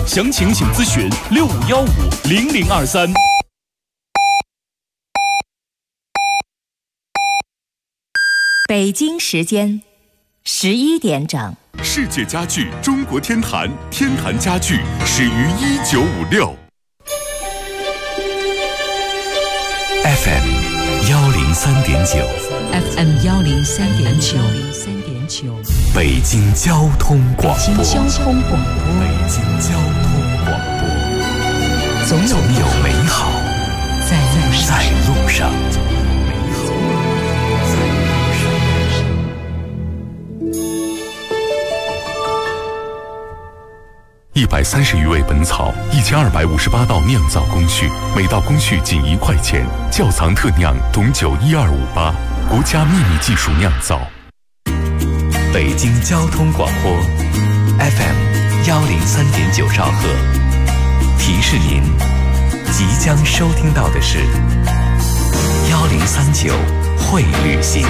详情请咨询65150023。 北京时间11点整。 世界家具中国天坛，天坛家具始于1956。FM 103.9 FM 103.9 北京交通广播。 北京交通广播。 北京交通广播。 总有美好在路上。 130余味本草，1258道酿造工序，每道工序仅1块钱。窖藏特酿董酒12588，国家秘密技术酿造。 北京交通广播 FM 103.9兆赫，提示您即将收听到的是1039会旅行。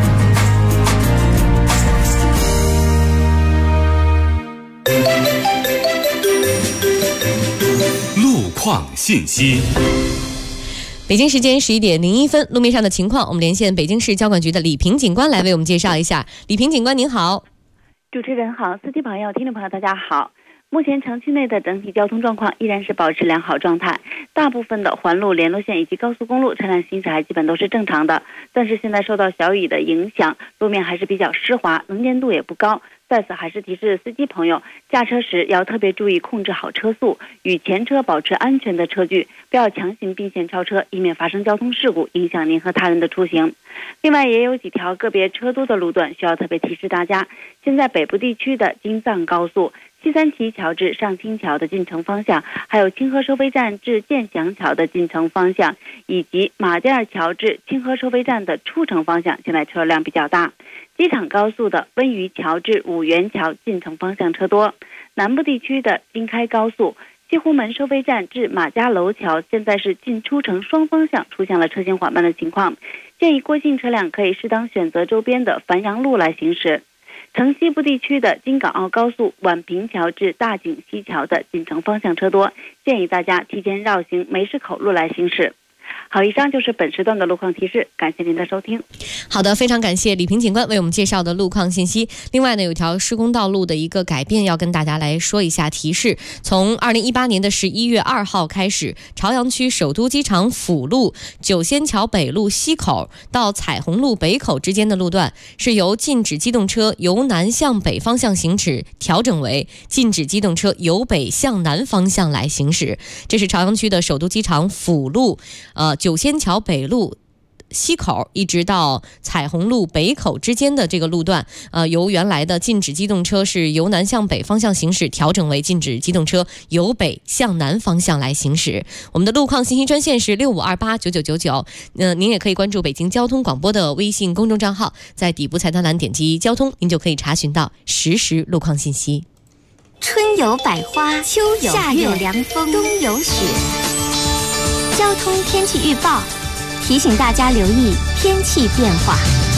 路况信息。 北京时间11点01分，路面上的情况，我们连线北京市交管局的李平警官来为我们介绍一下。李平警官您好。 主持人好，司机朋友、听众朋友大家好。目前城区内的整体交通状况依然是保持良好状态，大部分的环路、联络线以及高速公路车辆行驶还基本都是正常的。但是现在受到小雨的影响，路面还是比较湿滑，能见度也不高。 在此还是提示司机朋友，驾车时要特别注意控制好车速，与前车保持安全的车距，不要强行并线超车，以免发生交通事故，影响您和他人的出行。另外，也有几条个别车多的路段需要特别提示大家。现在北部地区的京藏高速、西三旗桥至上清桥的进城方向，还有清河收费站至建祥桥的进城方向，以及马甸桥至清河收费站的出城方向，现在车辆比较大。 机场高速的温榆桥至五原桥进城方向车多，南部地区的京开高速西湖门收费站至马家楼桥现在是进出城双方向出现了车行缓慢的情况，建议过境车辆可以适当选择周边的繁阳路来行驶。城西部地区的京港澳高速宛平桥至大井西桥的进城方向车多，建议大家提前绕行梅市口路来行驶。 好，以上就是本时段的路况提示，感谢您的收听。 好的，非常感谢李平警官为我们介绍的路况信息。另外呢，有条施工道路的一个改变要跟大家来说一下提示。从2018年的11月2号开始，朝阳区首都机场辅路九仙桥北路西口到彩虹路北口之间的路段，是由禁止机动车由南向北方向行驶调整为禁止机动车由北向南方向来行驶。这是朝阳区的首都机场辅路九仙桥北路西口一直到彩虹路北口之间的这个路段，由原来的禁止机动车是由南向北方向行驶，调整为禁止机动车由北向南方向来行驶。我们的路况信息专线是65289999，您也可以关注北京交通广播的微信公众账号，在底部菜单栏点击交通，您就可以查询到实时路况信息。 春有百花，秋有夏有凉风，冬有雪。 交通天气预报提醒大家留意天气变化。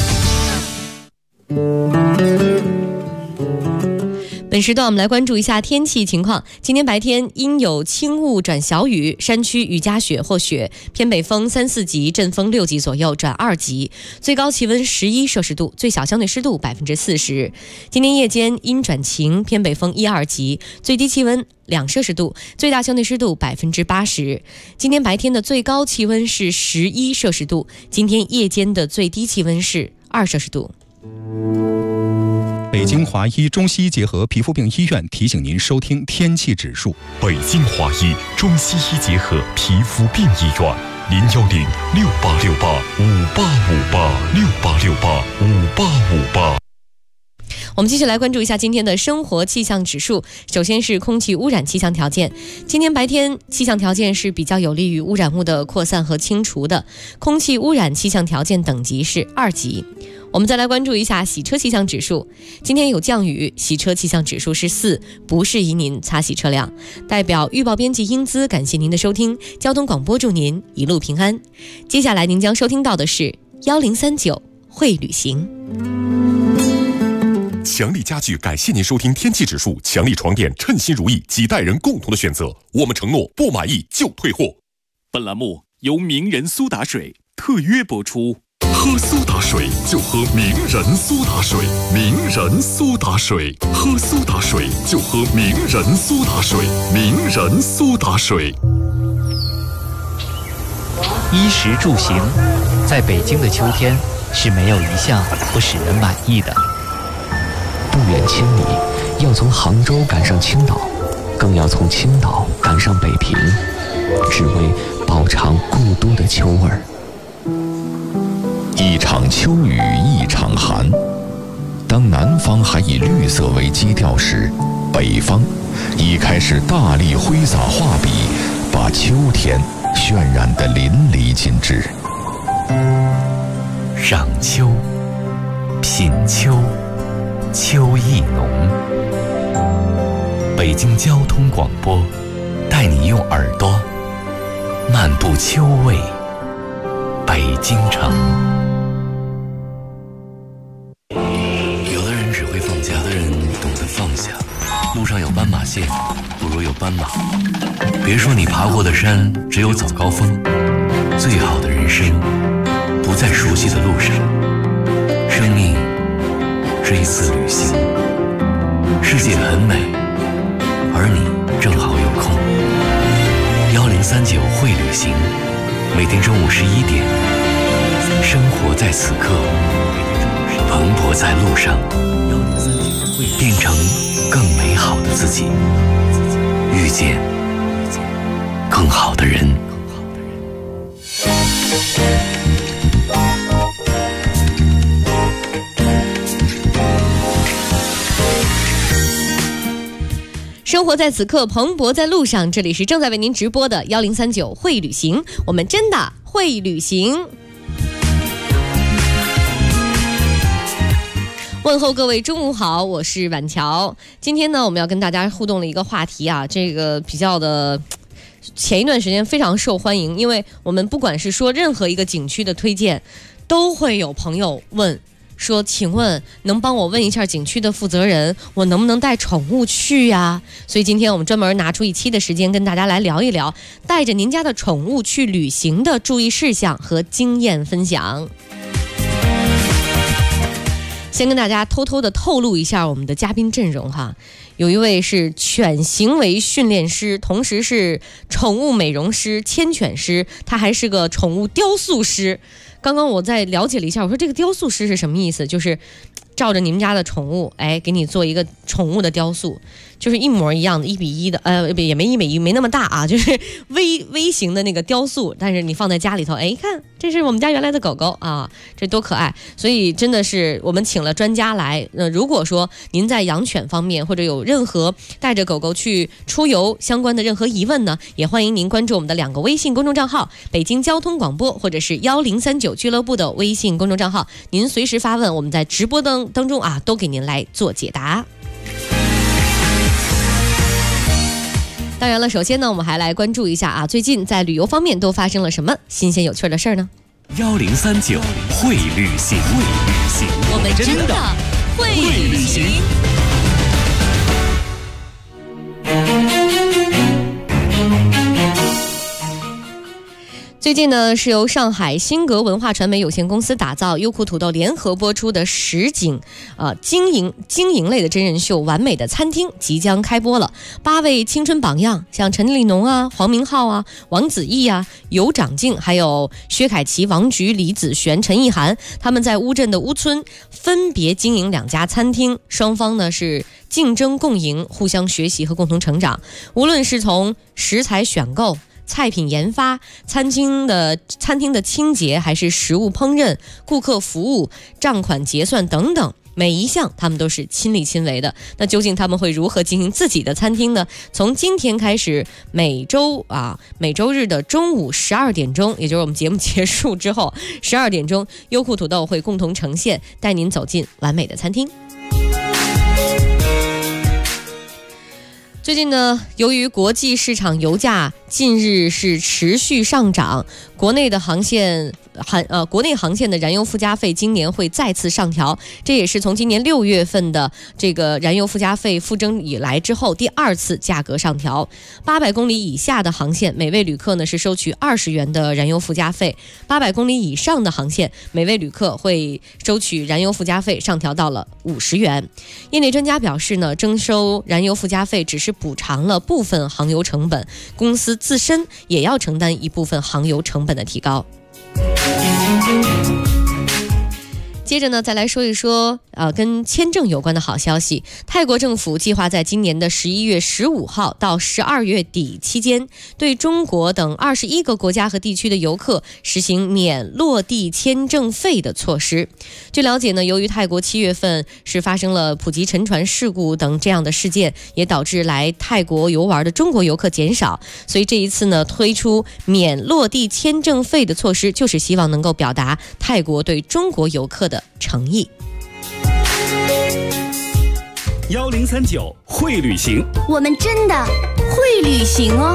本时段我们来关注一下天气情况。今天白天阴有轻雾转小雨，山区雨夹雪或雪，偏北风3、4级，阵风6级左右转2级，最高气温11摄氏度，最小相对湿度40%。今天夜间阴转晴，偏北风1、2级，最低气温2摄氏度，最大相对湿度80%。今天白天的最高气温是11摄氏度，今天夜间的最低气温是2摄氏度。 北京华医中西医结合皮肤病医院提醒您收听天气指数。 北京华医中西医结合皮肤病医院，0106868585858，68685858。 我们继续来关注一下今天的生活气象指数。首先是空气污染气象条件，今天白天气象条件是比较有利于污染物的扩散和清除的，空气污染气象条件等级是2级。我们再来关注一下洗车气象指数，今天有降雨，洗车气象指数是4，不适宜您擦洗车辆。代表预报编辑英姿，感谢您的收听，交通广播祝您一路平安。接下来您将收听到的是1039会旅行。 强力家具感谢您收听天气指数，强力床垫称心如意，几代人共同的选择。我们承诺不满意就退货。 本栏目由名人苏打水特约播出。 喝苏打水就喝名人苏打水，名人苏打水，喝苏打水就喝名人苏打水，名人苏打水。 衣食住行，在北京的秋天是没有一项不使人满意的。 不远千里，要从杭州赶上青岛，更要从青岛赶上北平，只为饱尝故都的秋味儿。 一场秋雨一场寒，当南方还以绿色为基调时，北方已开始大力挥洒画笔，把秋天渲染得淋漓尽致。 赏秋，品秋，秋意浓。北京交通广播带你用耳朵漫步秋味北京城。有的人只会放假，有的人懂得放下。路上有斑马线，不如有斑马。别说你爬过的山只有早高峰，最好的人生不在熟悉的路上。生命是一次旅行，世界很美，而你正好有空。1039会旅行，每天中午11点，生活在此刻，蓬勃在路上，变成更美好的自己，遇见更好的人。 生活在此刻，蓬勃在路上。这里是正在为您直播的1039会旅行，我们真的会旅行。问候各位中午好，我是婉乔。今天呢，我们要跟大家互动的一个话题啊，这个比较的前一段时间非常受欢迎，因为我们不管是说任何一个景区的推荐，都会有朋友问说，请问能帮我问一下景区的负责人，我能不能带宠物去呀？所以今天我们专门拿出一期的时间跟大家来聊一聊带着您家的宠物去旅行的注意事项和经验分享。先跟大家偷偷的透露一下我们的嘉宾阵容哈，有一位是犬行为训练师，同时是宠物美容师、牵犬师，他还是个宠物雕塑师。刚刚我在了解了一下，我说这个雕塑师是什么意思？就是照着你们家的宠物，给你做一个宠物的雕塑，就是一模一样的1:1的，也没1:1，没那么大啊，就是微型的那个雕塑，但是你放在家里头，看这是我们家原来的狗狗啊，这多可爱！所以真的是我们请了专家来。如果说您在养犬方面或者有任何带着狗狗去出游相关的任何疑问呢，也欢迎您关注我们的2个微信公众账号：北京交通广播或者是1039俱乐部的微信公众账号。您随时发问，我们在直播当中啊都给您来做解答。当然了，首先呢，我们还来关注一下啊，最近在旅游方面都发生了什么新鲜有趣的事儿呢 ？1039会旅行， 我们真的会旅行。最近呢，是由上海新格文化传媒有限公司打造、优酷土豆联合播出的实景经营类的真人秀《完美的餐厅》即将开播了。8位青春榜样，像陈立农啊、黄明昊啊、王子异啊、尤长靖，还有薛凯琪、王菊、李子璇、陈意涵，他们在乌镇的乌村分别经营2家餐厅，双方呢是竞争共赢，互相学习和共同成长。无论是从食材选购、菜品研发、餐厅的清洁，还是食物烹饪、顾客服务、账款结算等等，每一项他们都是亲力亲为的。那究竟他们会如何经营自己的餐厅呢？从今天开始，每周日的中午12点钟，也就是我们节目结束之后12点钟，优酷土豆会共同呈现，带您走进完美的餐厅。最近呢，由于国际市场油价近日是持续上涨，国内的航线国内航线的燃油附加费今年会再次上调，这也是从今年6月份的这个燃油附加费复征以来之后第2次价格上调。800公里以下的航线，每位旅客呢是收取20元的燃油附加费；800公里以上的航线，每位旅客会收取燃油附加费上调到了50元。业内专家表示呢，征收燃油附加费只是补偿了部分航油成本，公司自身也要承担一部分航油成本的提高。接着呢，再来说一说跟签证有关的好消息。泰国政府计划在今年的11月15号到12月底期间，对中国等21个国家和地区的游客实行免落地签证费的措施。据了解呢，由于泰国7月份是发生了普吉沉船事故等这样的事件，也导致来泰国游玩的中国游客减少，所以这一次呢，推出免落地签证费的措施，就是希望能够表达泰国对中国游客的诚意。 1039会旅行， 我们真的会旅行哦。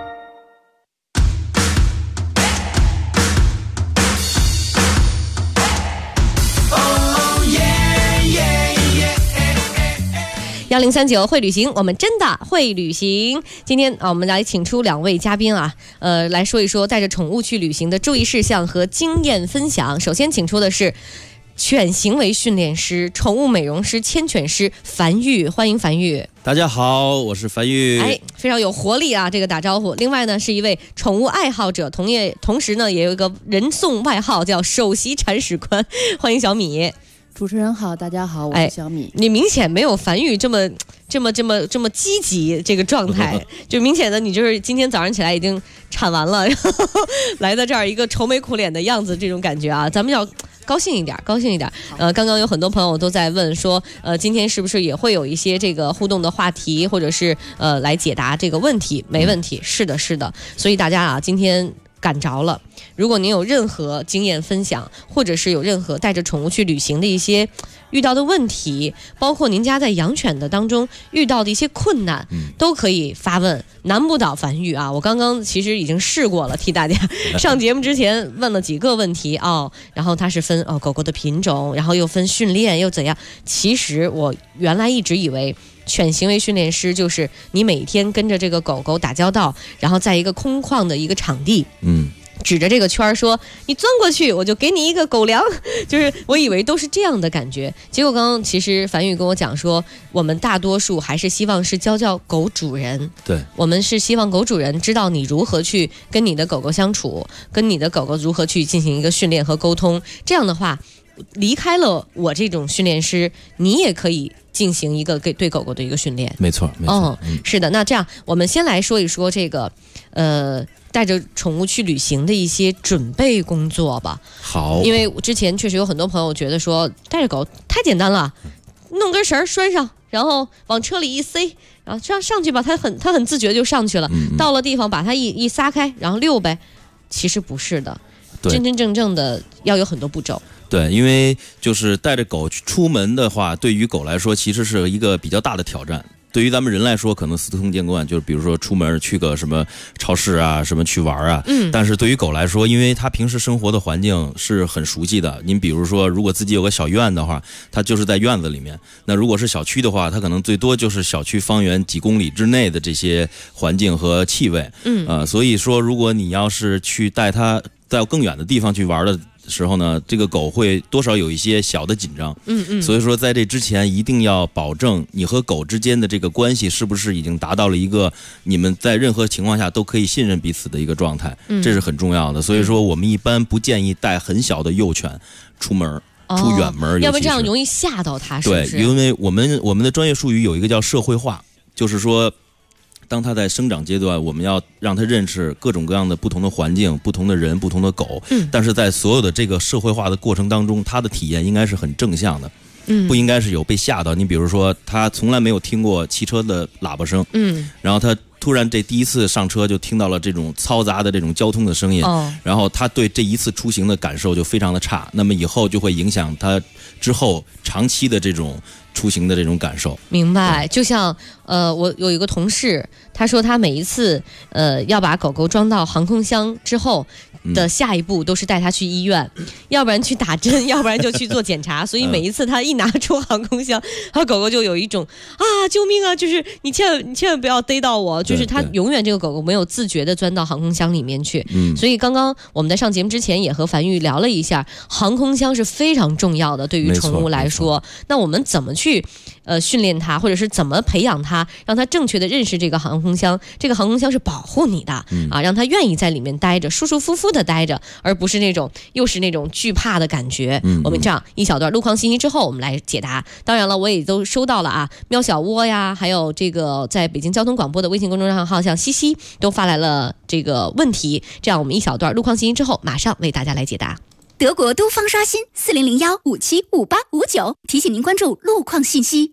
1039会旅行，我们真的会旅行。今天我们来请出2位嘉宾来说一说带着宠物去旅行的注意事项和经验分享。首先请出的是犬行为训练师、宠物美容师、牵犬师樊玉，欢迎樊玉。 大家好，我是樊玉。 非常有活力啊，这个打招呼。另外呢，是一位宠物爱好者，同时呢，也有一个人送外号叫首席铲屎官，欢迎小米。 主持人好，大家好，我是小米。 你明显没有樊玉这么积极这个状态，就明显的你就是今天早上起来已经铲完了，然后来到这儿一个愁眉苦脸的样子，这种感觉啊，咱们要高兴一点。刚刚有很多朋友都在问说，今天是不是也会有一些这个互动的话题，或者是来解答这个问题？没问题，是的。所以大家啊，今天赶着了。如果您有任何经验分享，或者是有任何带着宠物去旅行的一些遇到的问题，包括您家在养犬的当中遇到的一些困难，都可以发问，难不倒樊玉啊！我刚刚其实已经试过了，替大家上节目之前问了几个问题然后它是分狗狗的品种，然后又分训练又怎样。其实我原来一直以为犬行为训练师就是你每天跟着这个狗狗打交道，然后在一个空旷的一个场地，指着这个圈说你钻过去我就给你一个狗粮，就是我以为都是这样的感觉。结果刚刚其实樊玉跟我讲说，我们大多数还是希望是教狗主人，对，我们是希望狗主人知道你如何去跟你的狗狗相处，跟你的狗狗如何去进行一个训练和沟通。这样的话，离开了我这种训练师，你也可以进行一个对狗狗的一个训练。 没错。 是的。那这样我们先来说一说这个带着宠物去旅行的一些准备工作吧。好，因为之前确实有很多朋友觉得说带着狗太简单了，弄根绳拴上，然后往车里一塞，然后这样上去吧，它很自觉就上去了，到了地方把它一撒开，然后溜呗。其实不是的，真真正正的要有很多步骤。 对，因为就是带着狗出门的话，对于狗来说其实是一个比较大的挑战。对于咱们人来说可能司空见惯，就是比如说出门去个什么超市啊，什么去玩啊，但是对于狗来说，因为它平时生活的环境是很熟悉的。您比如说如果自己有个小院的话，它就是在院子里面，那如果是小区的话，它可能最多就是小区方圆几公里之内的这些环境和气味。所以说如果你要是去带它到更远的地方去玩的时候呢，这个狗会多少有一些小的紧张。所以说在这之前一定要保证你和狗之间的这个关系是不是已经达到了一个你们在任何情况下都可以信任彼此的一个状态，这是很重要的。所以说我们一般不建议带很小的幼犬出门，出远门， 要不然这样容易吓到它，是不是？ 对，因为我们的专业术语有一个叫社会化，就是说当它在生长阶段，我们要让它认识各种各样的不同的环境、不同的人、不同的狗。但是在所有的这个社会化的过程当中，它的体验应该是很正向的。不应该是有被吓到。你比如说，他从来没有听过汽车的喇叭声，然后他突然这第一次上车就听到了这种嘈杂的这种交通的声音，然后他对这一次出行的感受就非常的差，那么以后就会影响他之后长期的这种出行的这种感受。 明白，就像我有一个同事，他说他每一次要把狗狗装到航空箱之后的下一步都是带它去医院，要不然去打针，要不然就去做检查。所以每一次他一拿出航空箱，他狗狗就有一种救命啊，就是你千万不要逮到我，就是他永远这个狗狗没有自觉的钻到航空箱里面去。所以刚刚我们在上节目之前也和樊玉聊了一下，航空箱是非常重要的，对于宠物来说。那我们怎么去训练它，或者是怎么培养它，让它正确的认识这个航空箱？这个航空箱是保护你的让它愿意在里面待着，舒舒服服的待着，而不是那种又是那种惧怕的感觉。我们这样一小段路况信息之后，我们来解答。当然了，我也都收到了喵小窝呀，还有这个在北京交通广播的微信公众账号，像西西都发来了这个问题。这样我们一小段路况信息之后，马上为大家来解答。 德国都方刷新4001575859，提醒您关注路况信息。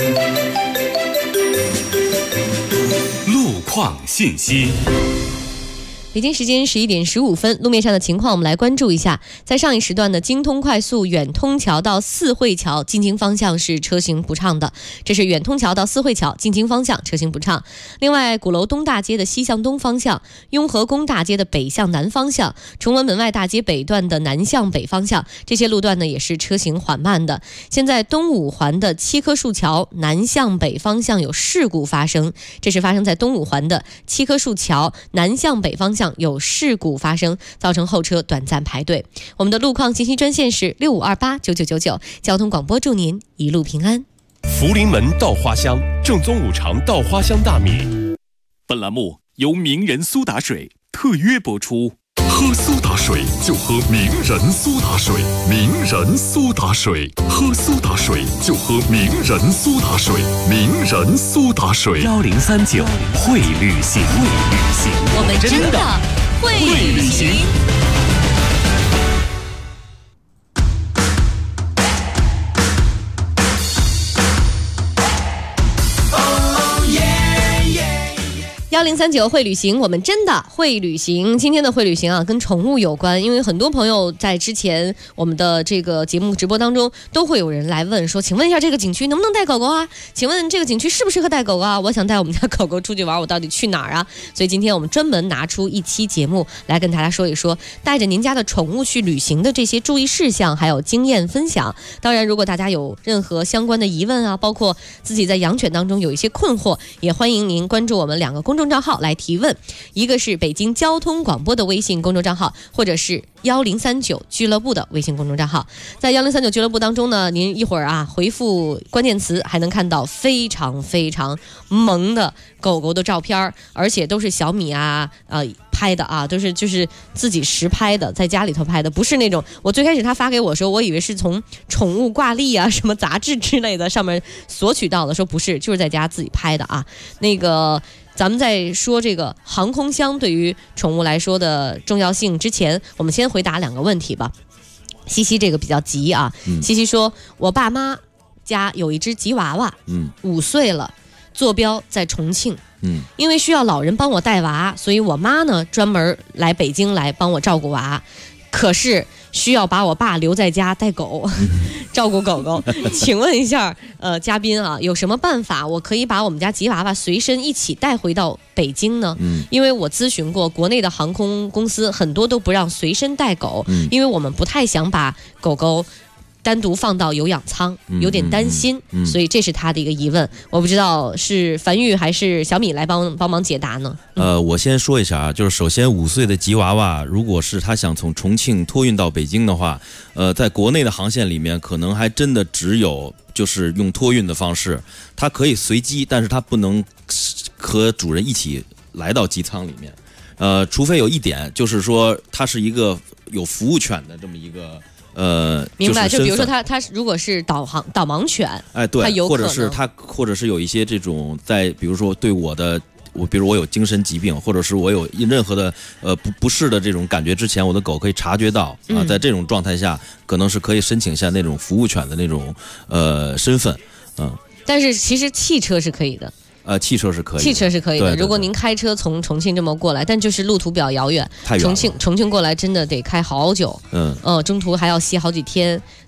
路况信息。 北京时间11点15分，路面上的情况我们来关注一下。在上一时段的京通快速远通桥到四惠桥进京方向是车行不畅的，这是远通桥到四惠桥进京方向车行不畅。另外，鼓楼东大街的西向东方向，雍和宫大街的北向南方向，崇文门外大街北段的南向北方向，这些路段呢也是车行缓慢的。现在东五环的七棵树桥南向北方向有事故发生，这是发生在东五环的七棵树桥南向北方向有事故发生，造成后车短暂排队。我们的路况信息专线是65289999，交通广播祝您一路平安。 福临门稻花香正宗五常稻花香大米。本栏目由名人苏打水特约播出。 喝苏打水就喝名人苏打水，名人苏打水，喝苏打水就喝名人苏打水，名人苏打水。 1039会旅行， 我们真的会旅行。1039会旅行，我们真的会旅行。今天的会旅行跟宠物有关，因为很多朋友在之前我们的这个节目直播当中都会有人来问说，请问一下这个景区能不能带狗狗啊？请问这个景区适不适合带狗啊？我想带我们家狗狗出去玩，我到底去哪儿啊？所以今天我们专门拿出一期节目来跟大家说一说，带着您家的宠物去旅行的这些注意事项还有经验分享。当然，如果大家有任何相关的疑问包括自己在养犬当中有一些困惑，也欢迎您关注我们2个公众账号来提问，一个是北京交通广播的微信公众账号，或者是1039俱乐部的微信公众账号。在1039俱乐部当中呢，您一会儿回复关键词，还能看到非常非常萌的狗狗的照片，而且都是小米拍的都是就是自己实拍的，在家里头拍的，不是那种我最开始他发给我说，我以为是从宠物挂历什么杂志之类的上面索取到的，说不是，就是在家自己拍的那个咱们在说这个航空箱对于宠物来说的重要性之前，我们先回答2个问题吧。西西这个比较急西西说，我爸妈家有一只吉娃娃，5岁了，坐标在重庆，因为需要老人帮我带娃，所以我妈呢专门来北京来帮我照顾娃，可是需要把我爸留在家带狗照顾狗狗。请问一下嘉宾有什么办法我可以把我们家吉娃娃随身一起带回到北京呢？因为我咨询过国内的航空公司，很多都不让随身带狗，因为我们不太想把狗狗单独放到有氧舱，有点担心，所以这是他的一个疑问。我不知道是樊玉还是小米来帮忙解答呢？ 我先说一下就是首先5岁的吉娃娃，如果是他想从重庆托运到北京的话，在国内的航线里面，可能还真的只有就是用托运的方式，它可以随机，但是它不能和主人一起来到机舱里面。除非有一点，就是说它是一个有服务犬的这么一个。 明白，就比如说他如果是导盲犬， 对， 他有可能或者是有一些这种在，比如说对比如我有精神疾病，或者是我有任何的不适的这种感觉之前，我的狗可以察觉到在这种状态下，可能是可以申请下那种服务犬的那种身份， 但是其实汽车是可以的。 汽车是可以的， 汽车是可以的。 对， 如果您开车从重庆这么过来，但就是路途比较遥远， 太远了。 重庆过来真的得开好久，中途还要歇好几天。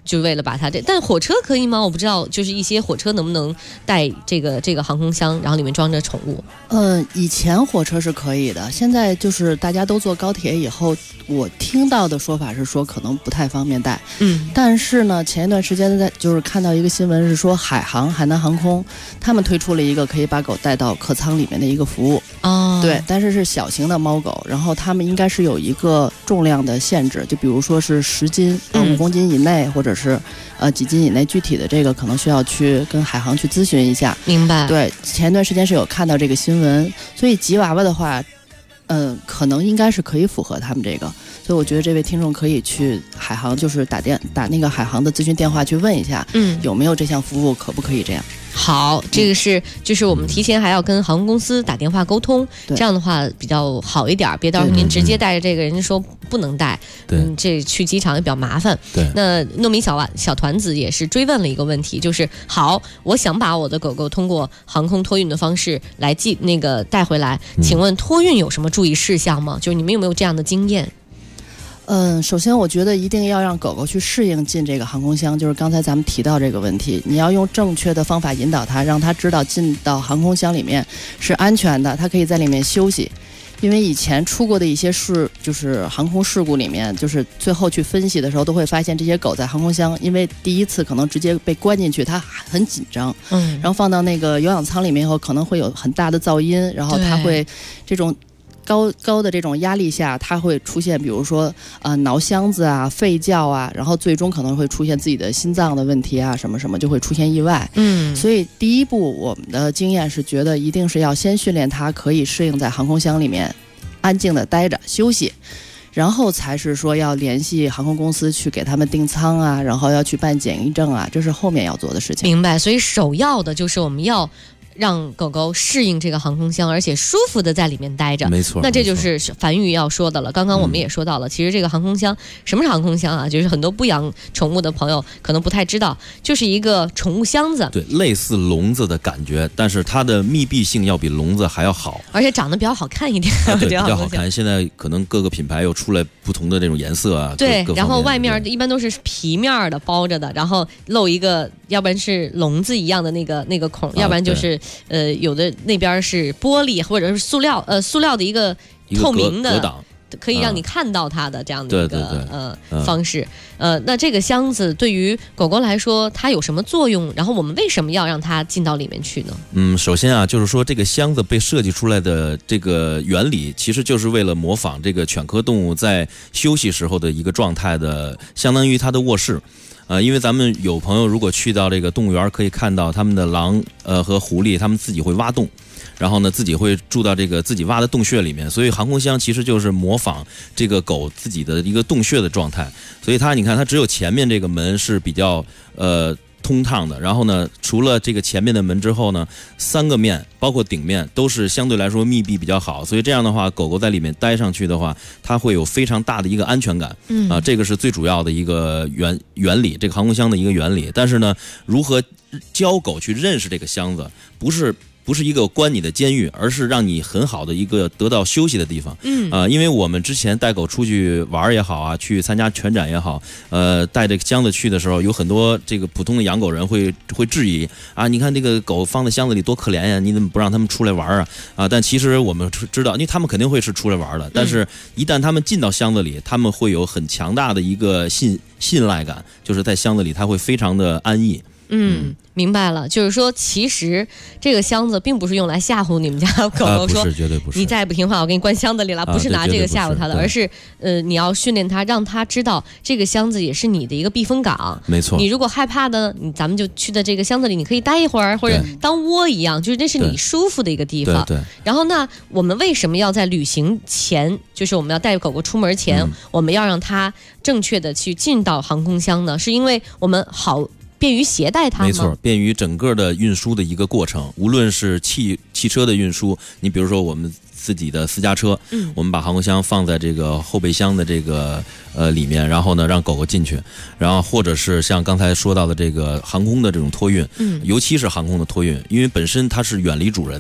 就为了把它但火车可以吗？我不知道，就是一些火车能不能带这个航空箱，然后里面装着宠物？ 以前火车是可以的，现在就是大家都坐高铁以后，我听到的说法是说可能不太方便带。但是呢，前一段时间就是看到一个新闻是说海南航空他们推出了一个可以把狗带到客舱里面的一个服务。对，但是是小型的猫狗，然后他们应该是有一个重量的限制，就比如说是10斤、5公斤以内，或者是几斤以内，具体的这个可能需要去跟海航去咨询一下。 明白。 对，前一段时间是有看到这个新闻，所以吉娃娃的话，可能应该是可以符合他们这个，所以我觉得这位听众可以去海航，就是打那个海航的咨询电话去问一下，有没有这项服务，可不可以这样。 好，这个就是我们提前还要跟航空公司打电话沟通，这样的话比较好一点，别到时候您直接带着这个，人家说不能带，这去机场也比较麻烦。 对， 那糯米小团子也是追问了一个问题，就是好，我想把我的狗狗通过航空托运的方式来带回来，请问托运有什么注意事项吗？就是你们有没有这样的经验？ 首先我觉得一定要让狗狗去适应进这个航空箱，就是刚才咱们提到这个问题，你要用正确的方法引导它，让它知道进到航空箱里面是安全的，它可以在里面休息。因为以前出过的一些就是航空事故里面，就是最后去分析的时候都会发现，这些狗在航空箱因为第一次可能直接被关进去，它很紧张，然后放到那个有氧舱里面以后可能会有很大的噪音，然后它会这种高的这种压力下，它会出现比如说挠箱子啊、吠叫啊，然后最终可能会出现自己的心脏的问题啊，什么什么就会出现意外。所以第一步我们的经验是觉得一定是要先训练它可以适应在航空箱里面安静的待着休息，然后才是说要联系航空公司去给他们订舱啊，然后要去办检疫证啊，这是后面要做的事情。 明白。所以首要的就是我们要让狗狗适应这个航空箱，而且舒服的在里面待着。 没错。 那这就是樊宇要说的了。刚刚我们也说到了，其实这个航空箱，什么是航空箱啊？就是很多不养宠物的朋友可能不太知道，就是一个宠物箱子。 对，类似笼子的感觉，但是它的密闭性要比笼子还要好， 而且长得比较好看一点。 对，比较好看。现在可能各个品牌又出来不同的那种颜色啊。 对，然后外面一般都是皮面的包着的，然后露一个，要不然是笼子一样的那个孔，要不然就是有的那边是玻璃或者是塑料的一个透明的隔挡， 可以让你看到它的这样的一个方式。那这个箱子对于狗狗来说它有什么作用？然后我们为什么要让它进到里面去呢？ 首先啊，就是说这个箱子被设计出来的这个原理，其实就是为了模仿这个犬科动物在休息时候的一个状态的，相当于它的卧室。因为咱们有朋友如果去到这个动物园，可以看到他们的狼和狐狸，他们自己会挖洞，然后呢自己会住到这个自己挖的洞穴里面，所以航空箱其实就是模仿这个狗自己的一个洞穴的状态。所以你看它只有前面这个门是比较通畅的，然后呢除了这个前面的门之后呢，3个面包括顶面都是相对来说密闭比较好，所以这样的话狗狗在里面待上去的话，它会有非常大的一个安全感。这个是最主要的一个原理，这个航空箱的一个原理。但是呢，如何教狗去认识这个箱子，不是一个关你的监狱，而是让你很好的一个得到休息的地方。因为我们之前带狗出去玩也好啊，去参加犬展也好，带这个箱子去的时候，有很多这个普通的养狗人会质疑啊，你看这个狗放在箱子里多可怜呀，你怎么不让他们出来玩啊？但其实我们知道，因为他们肯定会是出来玩的，但是一旦他们进到箱子里，他们会有很强大的一个信赖感，就是在箱子里他会非常的安逸。 明白了，就是说其实这个箱子并不是用来吓唬你们家狗狗，说不是，绝对不是， 你再不听话我给你关箱子里了，不是拿这个吓唬它的，而是你要训练它，让它知道这个箱子也是你的一个避风港。 没错， 你如果害怕的，咱们就去的这个箱子里，你可以待一会儿，或者当窝一样，就是这是你舒服的一个地方。 对。 然后那我们为什么要在旅行前，就是我们要带狗狗出门前，我们要让它正确的去进到航空箱呢？是因为我们便于携带它吗？ 没错，便于整个的运输的一个过程，无论是汽车的运输，你比如说我们自己的私家车，我们把航空箱放在这个后备箱的这个里面，然后呢让狗狗进去，然后或者是像刚才说到的这个航空的这种托运，尤其是航空的托运，因为本身它是远离主人的，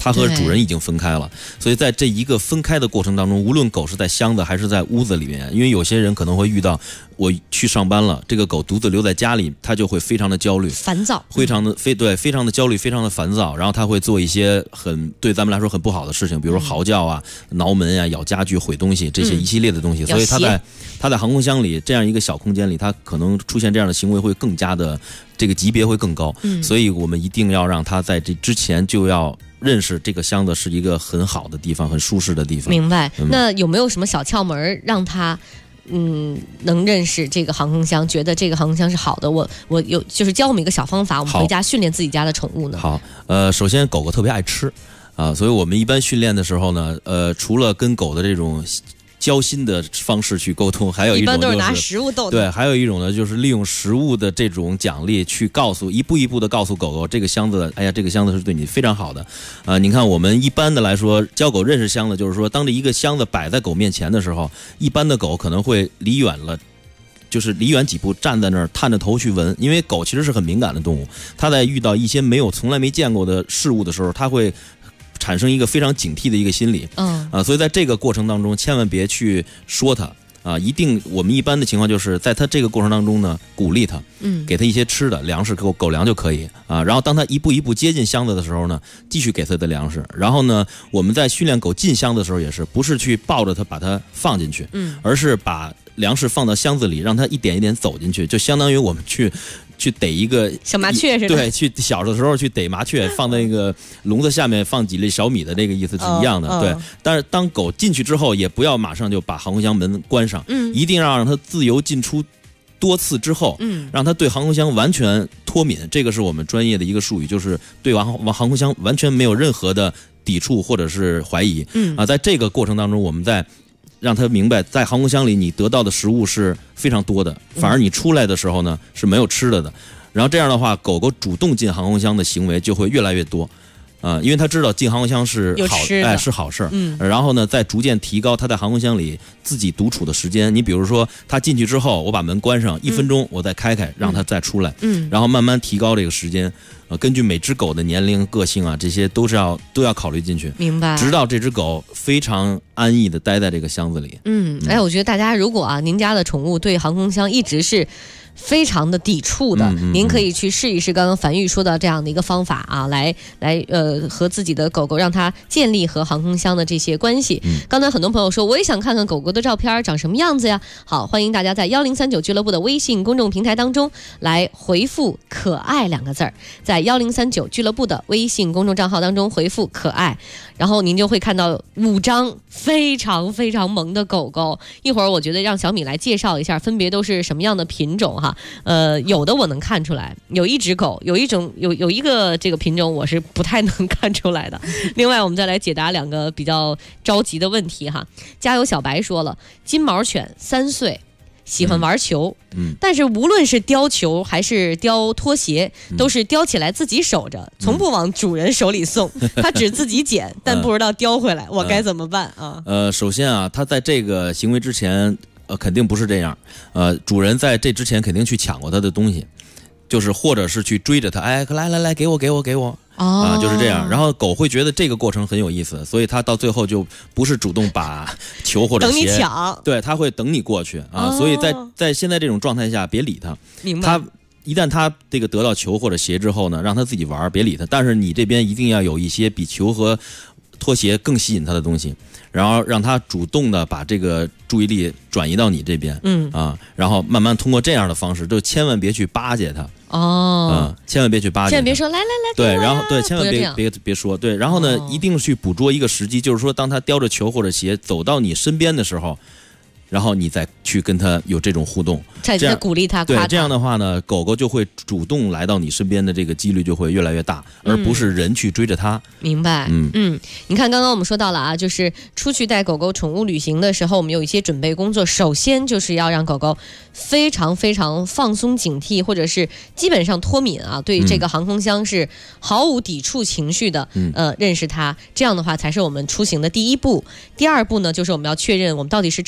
它和主人已经分开了。所以在这一个分开的过程当中，无论狗是在箱子还是在屋子里面，因为有些人可能会遇到，我去上班了，这个狗独自留在家里，它就会非常的焦虑、 烦躁， 非常的焦虑，非常的烦躁，然后它会做一些对咱们来说很不好的事情，比如说嚎叫啊、挠门啊、咬家具、毁东西这些一系列的东西。所以它在航空箱里这样一个小空间里，它可能出现这样的行为会更加的这个级别会更高。所以我们一定要让它在这之前就要认识这个箱子是一个很好的地方，很舒适的地方。 明白。那有没有什么小窍门让它能认识这个航空箱，觉得这个航空箱是好的？我有就是教我们一个小方法，我们回家训练自己家的宠物呢。 好，首先狗狗特别爱吃啊，所以我们一般训练的时候呢，除了跟狗的这种交心的方式去沟通，还有一种、就是、 一般都是拿食物逗。 对，还有一种呢，就是利用食物的这种奖励去一步一步的告诉狗狗，这个箱子，哎呀，这个箱子是对你非常好的。你看我们一般的来说，教狗认识箱子，就是说，当这一个箱子摆在狗面前的时候，一般的狗可能会离远了。就是离远几步站在那儿探着头去闻，因为狗其实是很敏感的动物，它在遇到一些从来没见过的事物的时候，它会产生一个非常警惕的一个心理。所以在这个过程当中，千万别去说它啊，我们一般的情况就是在它这个过程当中呢，鼓励它，给它一些吃的粮食，狗粮就可以啊。然后当它一步一步接近箱子的时候呢，继续给它的粮食。然后呢，我们在训练狗进箱的时候也是，不是去抱着它把它放进去，而是把粮食放到箱子里，让它一点一点走进去，就相当于我们去逮一个小麻雀似的。 对，去小的时候去逮麻雀，放在那个笼子下面放几粒小米的那个意思是一样的。对，但是当狗进去之后，也不要马上就把航空箱门关上，一定要让它自由进出多次之后，让它对航空箱完全脱敏。这个是我们专业的一个术语，就是对航空箱完全没有任何的抵触或者是怀疑。在这个过程当中，我们在让他明白，在航空箱里你得到的食物是非常多的，反而你出来的时候呢是没有吃的。然后这样的话，狗狗主动进航空箱的行为就会越来越多，因为他知道进航空箱是好事儿。然后呢，再逐渐提高他在航空箱里自己独处的时间。你比如说，他进去之后，我把门关上1分钟，我再开，让他再出来。然后慢慢提高这个时间。根据每只狗的年龄、个性啊，这些都要考虑进去。 明白。 直到这只狗非常安逸的待在这个箱子里。 我觉得大家如果您家的宠物对航空箱一直是非常的抵触的，您可以去试一试刚刚樊玉说的这样的一个方法啊，来和自己的狗狗让它建立和航空箱的这些关系。刚才很多朋友说我也想看看狗狗的照片长什么样子呀。好，欢迎大家在1039俱乐部的微信公众平台当中来回复可爱2个字，在1039俱乐部的微信公众账号当中回复可爱，然后您就会看到5张非常非常萌的狗狗。一会儿我觉得让小米来介绍一下分别都是什么样的品种哈。有的我能看出来，有一只狗有一个这个品种我是不太能看出来的。另外我们再来解答2个比较着急的问题哈。加油小白说了，金毛犬3岁，喜欢玩球，但是无论是叼球还是叼拖鞋，都是叼起来自己守着，从不往主人手里送。他只自己捡，但不知道叼回来，我该怎么办啊？ 首先啊，他在这个行为之前，肯定不是这样。主人在这之前肯定去抢过他的东西，就是或者是去追着他，哎，来，给我。就是这样。然后狗会觉得这个过程很有意思，所以它到最后就不是主动把球或者鞋等你抢， 对，它会等你过去啊。所以在现在这种状态下，别理它。 明白。 一旦它这个得到球或者鞋之后呢，让它自己玩，别理它。但是你这边一定要有一些比球和拖鞋更吸引它的东西，然后让它主动的把这个注意力转移到你这边。然后慢慢通过这样的方式，就千万别去巴结它。千万别去巴结， 千万别说来， 对，然后对，千万别说，对，然后呢，一定去捕捉一个时机，就是说，当他叼着球或者鞋走到你身边的时候，然后你再去跟他有这种互动， 再鼓励他， 对，这样的话呢，狗狗就会主动来到你身边的这个几率就会越来越大，而不是人去追着它。 明白。你看刚刚我们说到了啊，就是出去带狗狗宠物旅行的时候，我们有一些准备工作，首先就是要让狗狗非常非常放松警惕，或者是基本上脱敏啊，对这个航空箱是毫无抵触情绪的。认识它，这样的话才是我们出行的第一步。第二步呢，就是我们要确认我们到底是长途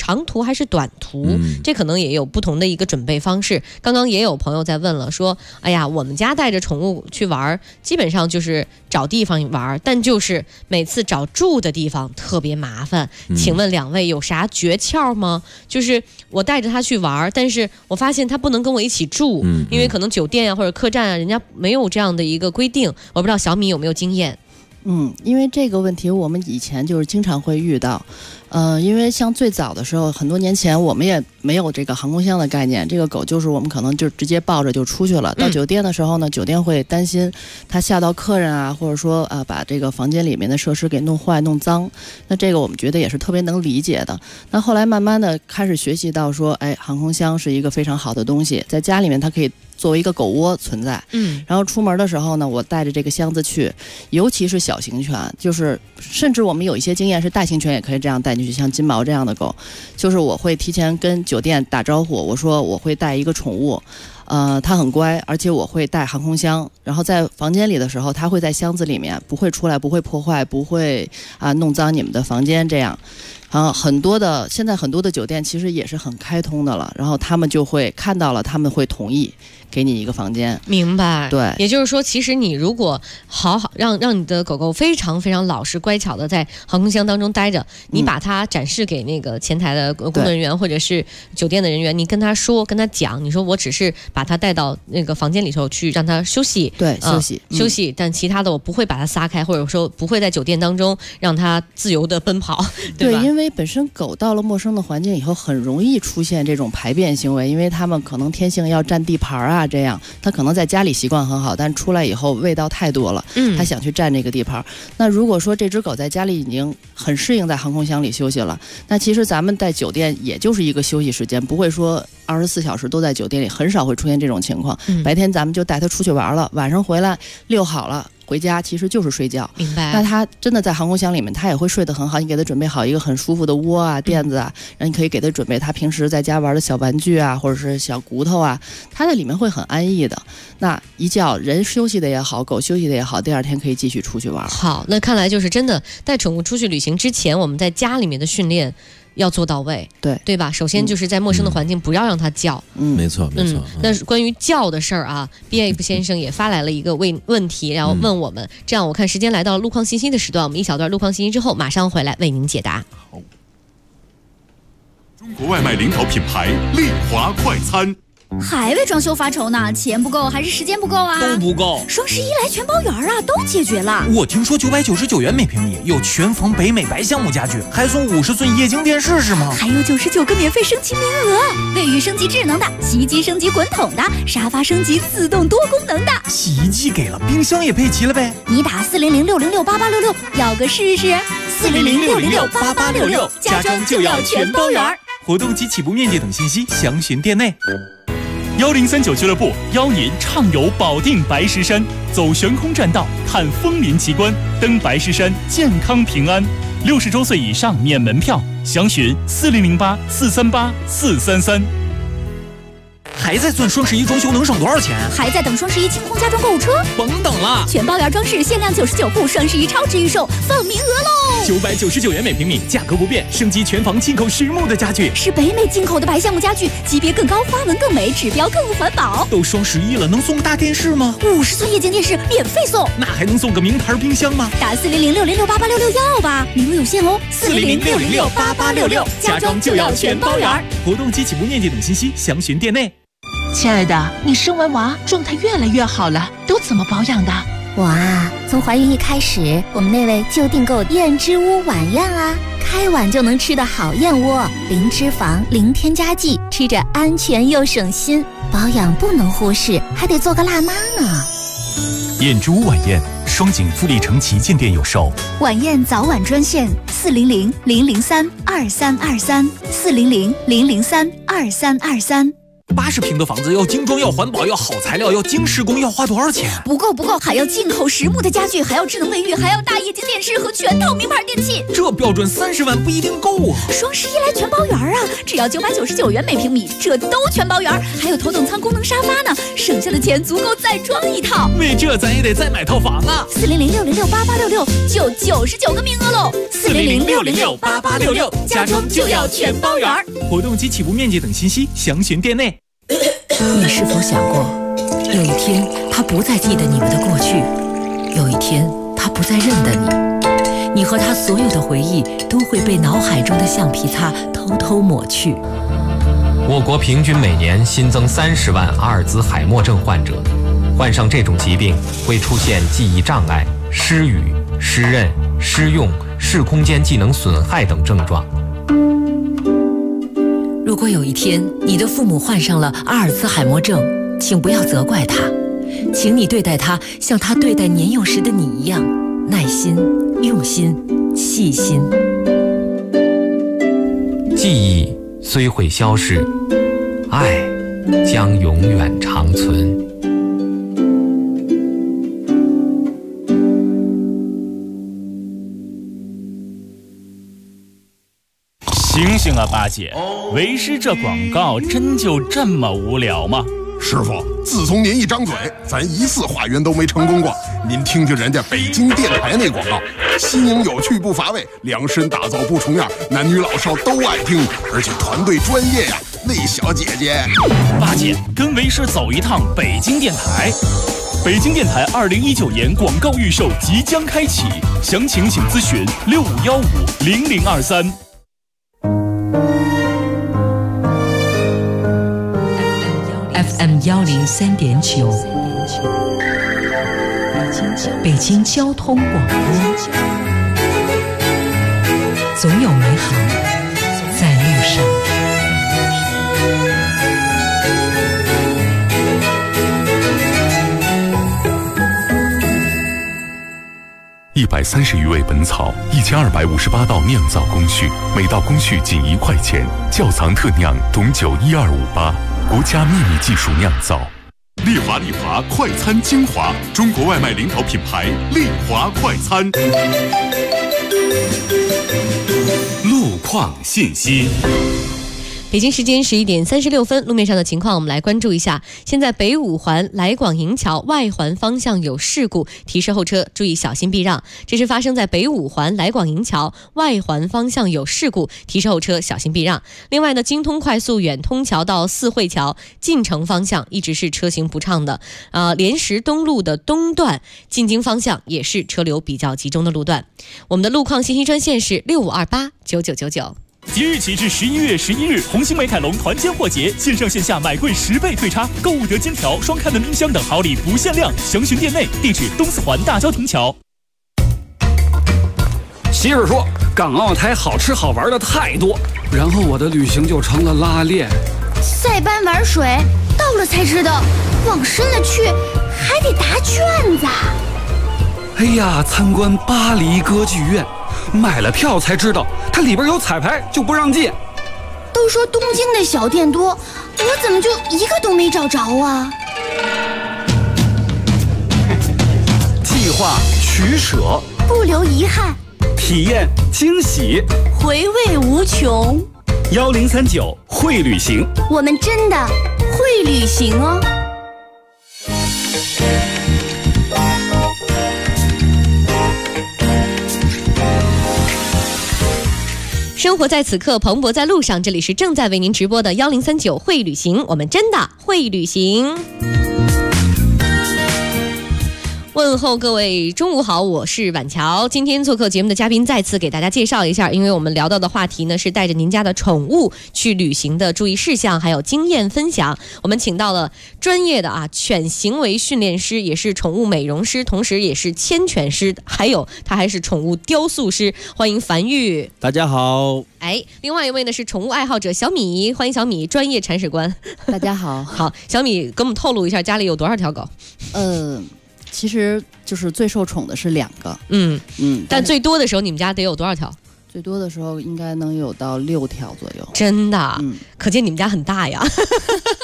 还是短途，这可能也有不同的一个准备方式。刚刚也有朋友在问了，说哎呀，我们家带着宠物去玩，基本上就是找地方玩，但就是每次找住的地方特别麻烦。请问两位有啥诀窍吗？就是我带着他去玩，但是我发现他不能跟我一起住，因为可能酒店啊或者客栈啊，人家没有这样的一个规定。我不知道小米有没有经验。 因为这个问题我们以前就是经常会遇到，因为像最早的时候，很多年前我们也没有这个航空箱的概念，这个狗就是我们可能就直接抱着就出去了。到酒店的时候呢，酒店会担心它吓到客人啊，或者说把这个房间里面的设施给弄坏弄脏，那这个我们觉得也是特别能理解的。那后来慢慢的开始学习到说，航空箱是一个非常好的东西，在家里面它可以作为一个狗窝存在，然后出门的时候呢，我带着这个箱子去，尤其是小型犬，就是甚至我们有一些经验是大型犬也可以这样带进去，像金毛这样的狗，就是我会提前跟酒店打招呼，我说我会带一个宠物，它很乖，而且我会带航空箱，然后在房间里的时候，它会在箱子里面，不会出来，不会破坏，不会弄脏你们的房间这样。现在很多的酒店其实也是很开通的了，然后他们就会看到了，他们会同意给你一个房间。 明白。 对， 也就是说，其实你如果好让你的狗狗非常非常老实乖巧的在航空箱当中待着，你把它展示给那个前台的工作人员或者是酒店的人员，你跟他说，跟他讲，你说我只是把它带到那个房间里头去让它休息， 对，休息， 但其他的我不会把它撒开，或者说不会在酒店当中让它自由的奔跑，对吧？ 因为本身狗到了陌生的环境以后，很容易出现这种排便行为，因为它们可能天性要占地盘啊，这样它可能在家里习惯很好，但出来以后味道太多了，它想去占这个地盘。那如果说这只狗在家里已经很适应在航空箱里休息了，那其实咱们在酒店也就是一个休息时间，不会说24小时都在酒店里，很少会出现这种情况。白天咱们就带它出去玩了，晚上回来遛好了，回家其实就是睡觉。 明白。 那它真的在航空箱里面，它也会睡得很好。你给它准备好一个很舒服的窝啊、垫子啊，然后你可以给它准备它平时在家玩的小玩具啊，或者是小骨头啊，它在里面会很安逸的。那一觉人休息的也好，狗休息的也好，第二天可以继续出去玩。 好，那看来就是真的带宠物出去旅行之前，我们在家里面的训练要做到位，对吧？首先就是在陌生的环境不要让它叫， 没错。 那关于叫的事儿啊 ，BF 先生也发来了一个问题，然后问我们。这样我看时间来到了路况信息的时段，我们一小段路况信息之后，马上回来为您解答。 好，中国外卖领导品牌丽华快餐。 还为装修发愁呢？钱不够还是时间不够啊？ 都不够。 双11来全包圆啊，都解决了。 我听说999元每平米有全房北美白橡木家具，还送50寸液晶电视是吗？ 还有99个免费升级名额，卫浴升级智能的，洗衣机升级滚筒的，沙发升级自动多功能的。 洗衣机给了，冰箱也配齐了呗。 你打400-606-8866，要个试试。400-606-8866，家装就要全包圆。 活动及起步面积等信息详询店内。 1039俱乐部邀您畅游保定白石山，走悬空栈道，看枫林奇观，登白石山，健康平安。60周岁以上免门票，详询4008-438-433。 还在算双11装修能省多少钱？ 还在等双11清空家装购物车？ 甭等了， 全包圆装饰限量99户，双11超值预售，放名额喽 ！999元每平米，价格不变，升级全房进口实木的家具， 是北美进口的白橡木家具，级别更高，花纹更美，指标更环保。 都双11了，能送个大电视吗 ？50寸液晶电视免费送， 那还能送个名牌冰箱吗？ 打400-606-8866要吧，名额有限哦。 400-606-8866，家装就要全包圆。活动及起步面积等信息详询店内。 亲爱的，你生完娃状态越来越好了，都怎么保养的？ 我啊，从怀孕一开始，我们那位就订购燕之屋晚宴啊，开碗就能吃的好燕窝，零脂肪，零添加剂，吃着安全又省心。保养不能忽视，还得做个辣妈呢。 燕之屋晚宴，双井富力城旗舰店有售。 晚宴早晚专线400-003-2323，400-003-2323。 80平的房子要精装，要环保，要好材料，要精施工，要花多少钱？ 不够，还要进口实木的家具，还要智能卫浴，还要大液晶电视和全套名牌电器。 这标准30万不一定够啊！ 双11来全包圆啊，只要999元每平米，这都全包圆，还有头等舱功能沙发呢，省下的钱足够再装一套。 为这咱也得再买套房啊 ！400-606-8866就99个名额喽！400-606-8866，家装就要全包圆。 活动及起步面积等信息详询店内。 你是否想过，有一天他不再记得你们的过去，有一天他不再认得你，你和他所有的回忆都会被脑海中的橡皮擦偷偷抹去。 我国平均每年新增30万阿尔兹海默症患者，患上这种疾病会出现记忆障碍、失语、失认、失用、视空间技能损害等症状。 如果有一天你的父母患上了阿尔兹海默症，请不要责怪他，请你对待他像他对待年幼时的你一样，耐心、用心、细心。 记忆虽会消逝，爱将永远长存。 醒醒啊，八姐！为师这广告真就这么无聊吗？ 师傅，自从您一张嘴，咱一次化缘都没成功过。您听听人家北京电台那广告，新颖有趣不乏味，量身打造不重样，男女老少都爱听，而且团队专业呀。那小姐姐， 八姐跟为师走一趟北京电台。北京电台2019年广告预售即将开启，详情请咨询65150023。 FM 103.9，北京交通广播，总有美好在路上。 130余味本草，1258道酿造工序，每道工序仅1块钱。窖藏特酿董酒12588，国家秘密技术酿造。丽华快餐精华，中国外卖领导品牌丽华快餐。 路况信息。 北京时间11点36分，路面上的情况我们来关注一下。现在北五环来广营桥外环方向有事故，提示后车注意小心避让。这是发生在北五环来广营桥外环方向有事故，提示后车小心避让。另外呢，京通快速远通桥到四惠桥进城方向一直是车行不畅的。莲石东路的东段进京方向也是车流比较集中的路段。我们的路况信息专线是65289999。 即日起至11月11日，红星美凯龙团坚货节，线上线下买贵10倍退差，购物得金条、双开门冰箱等好礼不限量，详询店内。地址东四环大郊亭桥。 媳妇说，港澳台好吃好玩的太多，然后我的旅行就成了拉练。 塞班玩水，到了才知道，往深了去还得答卷子。 哎呀，参观巴黎歌剧院。买了票才知道，它里边有彩排，就不让进。 都说东京的小店多，我怎么就一个都没找着啊？ 计划取舍， 不留遗憾， 体验惊喜， 回味无穷。 1039会旅行， 我们真的会旅行哦。 生活在此刻，蓬勃在路上。这里是正在为您直播的1039会旅行，我们真的会旅行。问候各位中午好，我是婉乔。今天做客节目的嘉宾再次给大家介绍一下，因为我们聊到的话题呢是带着您家的宠物去旅行的注意事项还有经验分享。我们请到了专业的犬行为训练师，也是宠物美容师，同时也是牵犬师，还有他还是宠物雕塑师。欢迎樊玉。 大家好。 另外一位呢是宠物爱好者小米，欢迎小米，专业铲屎官。 大家好。 好，小米给我们透露一下家里有多少条狗？ 其实就是最受宠的是2个， 但最多的时候你们家得有多少条？ 最多的时候应该能有到6条左右。 真的，可见你们家很大呀。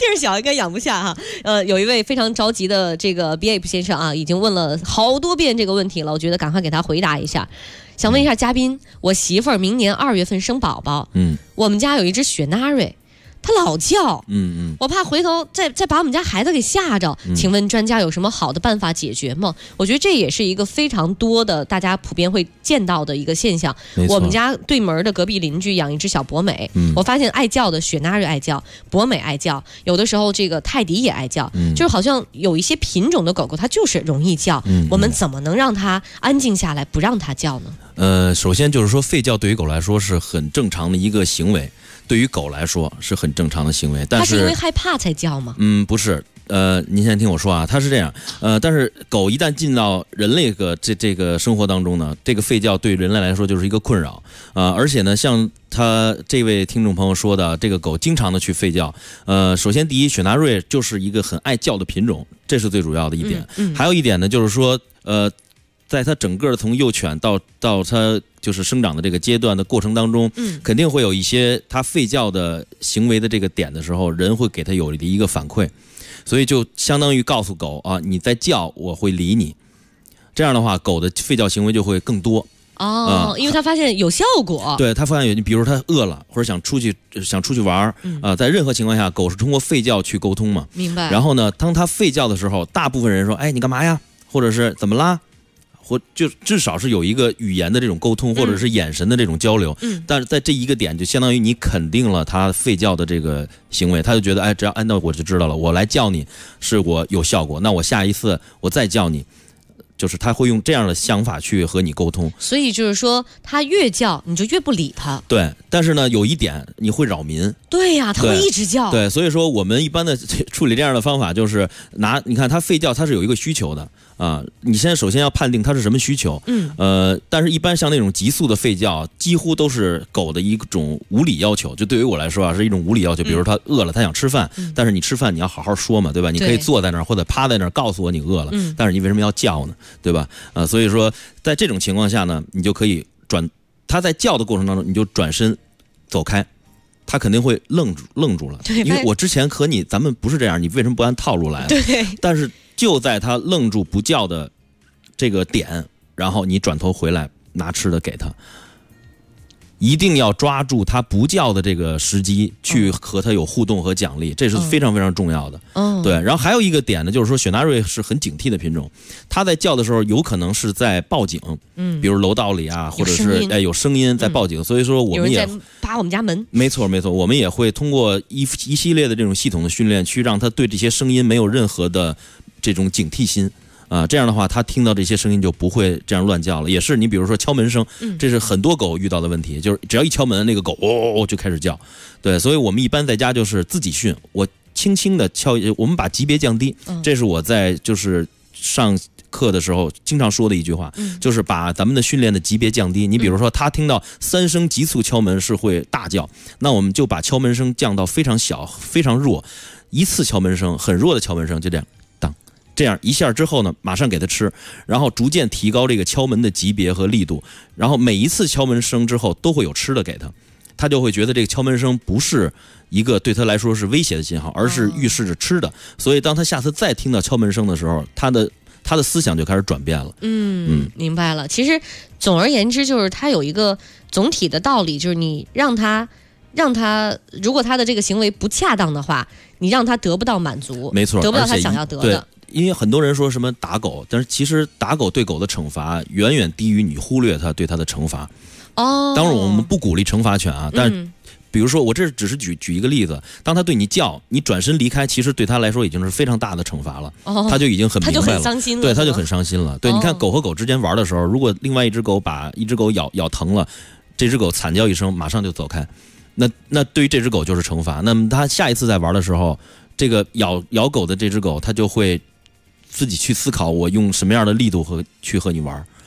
地儿小应该养不下哈。有一位非常着急的这个 BAP 先生啊，已经问了好多遍这个问题了，我觉得赶快给他回答一下。想问一下嘉宾，我媳妇儿明年2月份生宝宝，我们家有一只雪纳瑞，它老叫，我怕回头再把我们家孩子给吓着。请问专家有什么好的办法解决吗？我觉得这也是一个非常多的大家普遍会见到的一个现象。我们家对门的隔壁邻居养一只小博美，我发现爱叫的雪纳瑞爱叫，博美爱叫，有的时候这个泰迪也爱叫，就是好像有一些品种的狗狗它就是容易叫，我们怎么能让它安静下来，不让它叫呢？ 首先就是说吠叫对于狗来说是很正常的一个行为，对于狗来说是很正常的行为，但是它是因为害怕才叫吗？ 不是，您先听我说啊，它是这样，但是狗一旦进到人类这个生活当中呢，这个吠叫对人类来说就是一个困扰而且呢，像他这位听众朋友说的，这个狗经常的去吠叫，首先第一，雪纳瑞就是一个很爱叫的品种，这是最主要的一点。还有一点呢，就是说，在它整个从幼犬到它就是生长的这个阶段的过程当中，肯定会有一些它吠叫的行为的这个点的时候，人会给它有一个反馈，所以就相当于告诉狗啊，你在叫，我会理你。这样的话，狗的吠叫行为就会更多。 因为他发现有效果。 对，他发现有，比如他饿了或者想出去玩在任何情况下，狗是通过吠叫去沟通嘛。 明白。 然后呢，当他吠叫的时候，大部分人说：“哎，你干嘛呀？”或者是怎么啦？或就至少是有一个语言的这种沟通，或者是眼神的这种交流。但是在这一个点，就相当于你肯定了他吠叫的这个行为，他就觉得，哎，只要按照我就知道了，我来叫你是我有效果，那我下一次我再叫你。就是他会用这样的想法去和你沟通， 所以就是说他越叫你就越不理他。 对，但是呢有一点你会扰民。 对呀，他会一直叫。 对，所以说我们一般的处理这样的方法就是你看他吠叫，他是有一个需求的你现在首先要判定他是什么需求。但是一般像那种急速的吠叫，几乎都是狗的一种无理要求。就对于我来说啊，是一种无理要求。比如他饿了，他想吃饭，但是你吃饭你要好好说嘛，对吧？你可以坐在那儿或者趴在那儿告诉我你饿了，但是你为什么要叫呢？对吧？所以说在这种情况下呢，你就可以他在叫的过程当中，你就转身走开，他肯定会愣住了。因为我之前和咱们不是这样，你为什么不按套路来？ 对。 但是就在他愣住不叫的这个点，然后你转头回来拿吃的给他。一定要抓住他不叫的这个时机，去和他有互动和奖励，这是非常非常重要的。对。然后还有一个点呢，就是说雪纳瑞是很警惕的品种，他在叫的时候有可能是在报警，比如楼道里啊，或者是有声音在报警，所以说我们也有人在扒我们家门。 没错，我们也会通过一系列的这种系统的训练，去让他对这些声音没有任何的这种警惕心。这样的话他听到这些声音就不会这样乱叫了。也是你比如说敲门声，这是很多狗遇到的问题，就是只要一敲门，那个狗就开始叫。对，所以我们一般在家就是自己训，我轻轻的敲，我们把级别降低，这是我在就是上课的时候经常说的一句话，就是把咱们的训练的级别降低。你比如说他听到3声急促敲门是会大叫，那我们就把敲门声降到非常小非常弱，一次敲门声很弱的敲门声就这样这样一下之后呢，马上给他吃，然后逐渐提高这个敲门的级别和力度，然后每一次敲门声之后都会有吃的给他，他就会觉得这个敲门声不是一个对他来说是威胁的信号，而是预示着吃的。所以当他下次再听到敲门声的时候，他的思想就开始转变了。 明白了。其实总而言之就是他有一个总体的道理，就是你让他如果他的这个行为不恰当的话，你让他得不到满足， 没错， 得不到他想要得的。 因为很多人说什么打狗，但是其实打狗对狗的惩罚远远低于你忽略它对它的惩罚。当然我们不鼓励惩罚犬啊，但是比如说我这只是举一个例子，当他对你叫，你转身离开，其实对他来说已经是非常大的惩罚了。他就已经很明白了， 他就很伤心了。 对，他就很伤心了。对，你看狗和狗之间玩的时候，如果另外一只狗把一只狗咬疼了，这只狗惨叫一声，马上就走开。那对于这只狗就是惩罚。那么他下一次在玩的时候，这个咬狗的这只狗，他就会自己去思考我用什么样的力度去和你玩。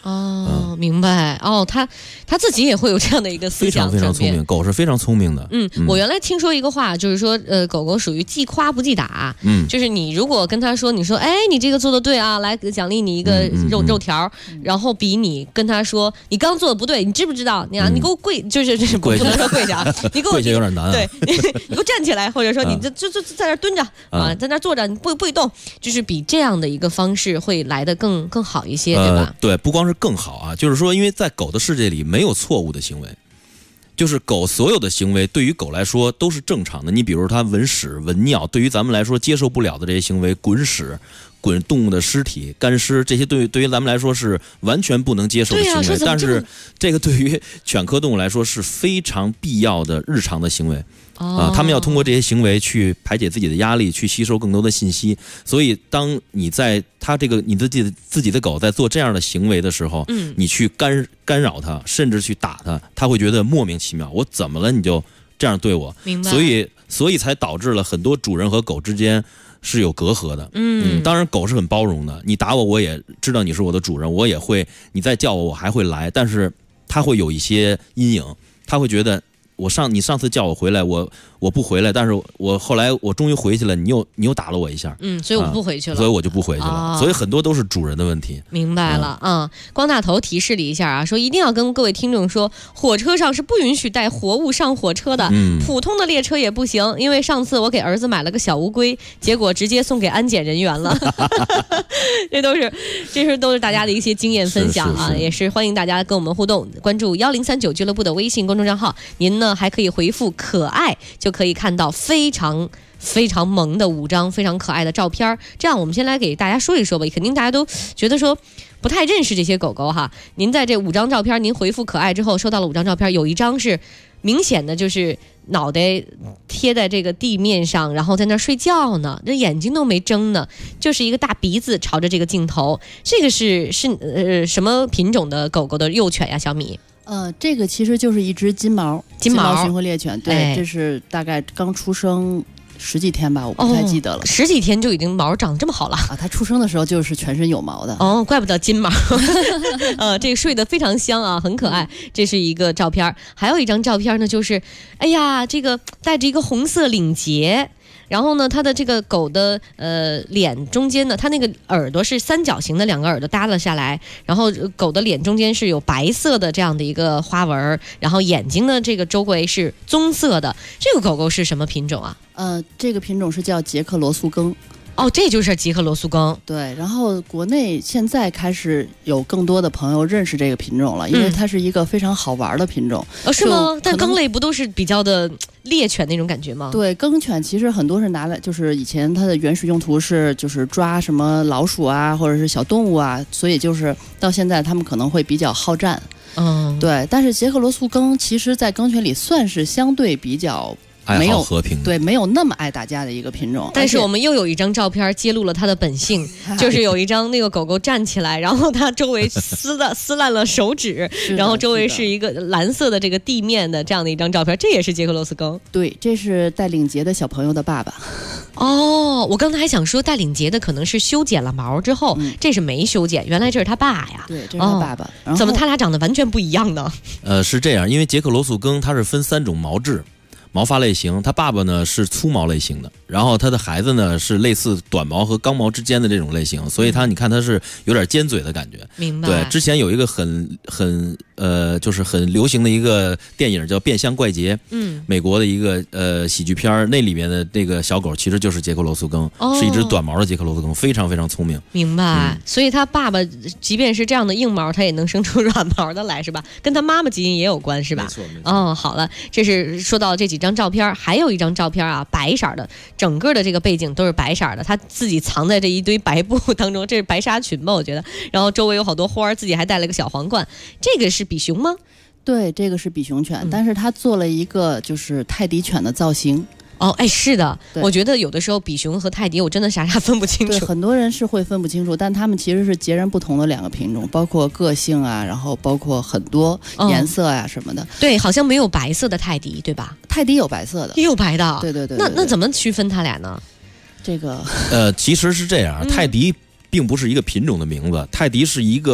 哦，明白。哦，他自己也会有这样的一个思想， 非常聪明，狗是非常聪明的。 我原来听说一个话，就是说，狗狗属于既夸不忌打。就是你如果跟他说，你说，哎，你这个做的对啊，来奖励你一个肉条，然后比你跟他说，你刚做的不对，你知不知道？你给我跪，就是不能说跪下，你给我跪下有点难啊。 对，你给我站起来，或者说你就在那蹲着啊，在那坐着，你不许动，就是比这样的一个方式会来得更好一些，对吧？ 对，不光是更好啊，就是说，因为在狗的世界里没有错误的行为，就是狗所有的行为对于狗来说都是正常的。你比如它闻屎、闻尿，对于咱们来说接受不了的这些行为，滚屎、滚动物的尸体、干尸，这些对于咱们来说是完全不能接受的行为。但是这个对于犬科动物来说是非常必要的日常的行为。他们要通过这些行为去排解自己的压力，去吸收更多的信息。所以，当你在你自己的狗在做这样的行为的时候，你去干扰它，甚至去打它，它会觉得莫名其妙。我怎么了？你就这样对我？明白。所以才导致了很多主人和狗之间是有隔阂的。当然，狗是很包容的。你打我，我也知道你是我的主人，我也会。你再叫我还会来，但是它会有一些阴影，它会觉得。你上次叫我回来，我不回来，但是我后来我终于回去了，你又打了我一下， 所以我不回去了， 所以我就不回去了，所以很多都是主人的问题。 明白了光大头提示了一下啊，说一定要跟各位听众说，火车上是不允许带活物上火车的，普通的列车也不行，因为上次我给儿子买了个小乌龟，结果直接送给安检人员了。这都是大家的一些经验分享啊，也是欢迎大家跟我们互动，关注1039俱乐部的微信公众账号，您呢还可以回复可爱，就可以看到非常非常萌的5张非常可爱的照片。这样我们先来给大家说一说吧，肯定大家都觉得说不太认识这些狗狗哈。您在这5张照片您回复可爱之后，收到了5张照片，有一张是明显的就是脑袋贴在这个地面上，然后在那睡觉呢，这眼睛都没睁呢，就是一个大鼻子朝着这个镜头。这个是什么品种的狗狗的幼犬呀，小米？ 这个其实就是一只金毛巡回猎犬，对，这是大概刚出生10几天吧，我不太记得了。 10几天就已经毛长得这么好了啊！它出生的时候就是全身有毛的怪不得金毛。这个睡得非常香啊，很可爱。这是一个照片，还有一张照片呢，就是哎呀，这个带着一个红色领结。然后呢，它的这个狗的脸中间呢，它那个耳朵是三角形的，2个耳朵耷了下来，然后狗的脸中间是有白色的这样的一个花纹，然后眼睛的这个周围是棕色的。这个狗狗是什么品种啊？ 这个品种是叫捷克罗素梗。 这就是捷克罗素梗。 对，然后国内现在开始有更多的朋友认识这个品种了，因为它是一个非常好玩的品种。 是吗？但梗类不都是比较的猎犬那种感觉吗？ 对，梗犬其实很多是拿来，就是以前它的原始用途是就是抓什么老鼠啊，或者是小动物啊，所以就是到现在他们可能会比较好战。对，但是捷克罗素梗其实在梗犬里算是相对比较爱好和平， 对，没有那么爱打架的一个品种。 但是我们又有一张照片揭露了它的本性，就是有一张那个狗狗站起来，然后它周围撕烂了手指，然后周围是一个蓝色的这个地面的这样的一张照片，这也是捷克罗素梗。 对，这是带领结的小朋友的爸爸。 我刚才还想说带领结的可能是修剪了毛之后，这是没修剪，原来这是他爸呀。 对，这是他爸爸。 怎么他俩长得完全不一样呢？ 是这样，因为捷克罗素梗它是分3种毛质。毛发类型，他爸爸呢是粗毛类型的，然后他的孩子呢是类似短毛和刚毛之间的这种类型，所以你看他是有点尖嘴的感觉。 明白。 对，之前有一个就是很流行的一个电影叫《变相怪杰》，美国的一个喜剧片，那里面的那个小狗其实就是捷克罗素梗，是一只短毛的捷克罗素梗，非常非常聪明。 明白。所以他爸爸即便是这样的硬毛，他也能生出软毛的来，是吧？跟他妈妈基因也有关，是吧？ 没错。 好了，这是说到这几张照片，还有一张照片啊，白色的，整个的这个背景都是白色的，他自己藏在这一堆白布当中，这是白纱裙吧，我觉得。然后周围有好多花，自己还戴了个小皇冠。这个是比熊吗？ 对，这个是比熊犬，但是他做了一个就是泰迪犬的造型。 是的，我觉得有的时候比熊和泰迪我真的傻分不清楚。 对，很多人是会分不清楚，但他们其实是截然不同的2个品种，包括个性啊，然后包括很多颜色啊什么的。 对，好像没有白色的泰迪，对吧？ 泰迪有白色的， 也有白的。 对。 那怎么区分它俩呢？ 这个其实是这样，泰迪并不是一个品种的名字，泰迪是一个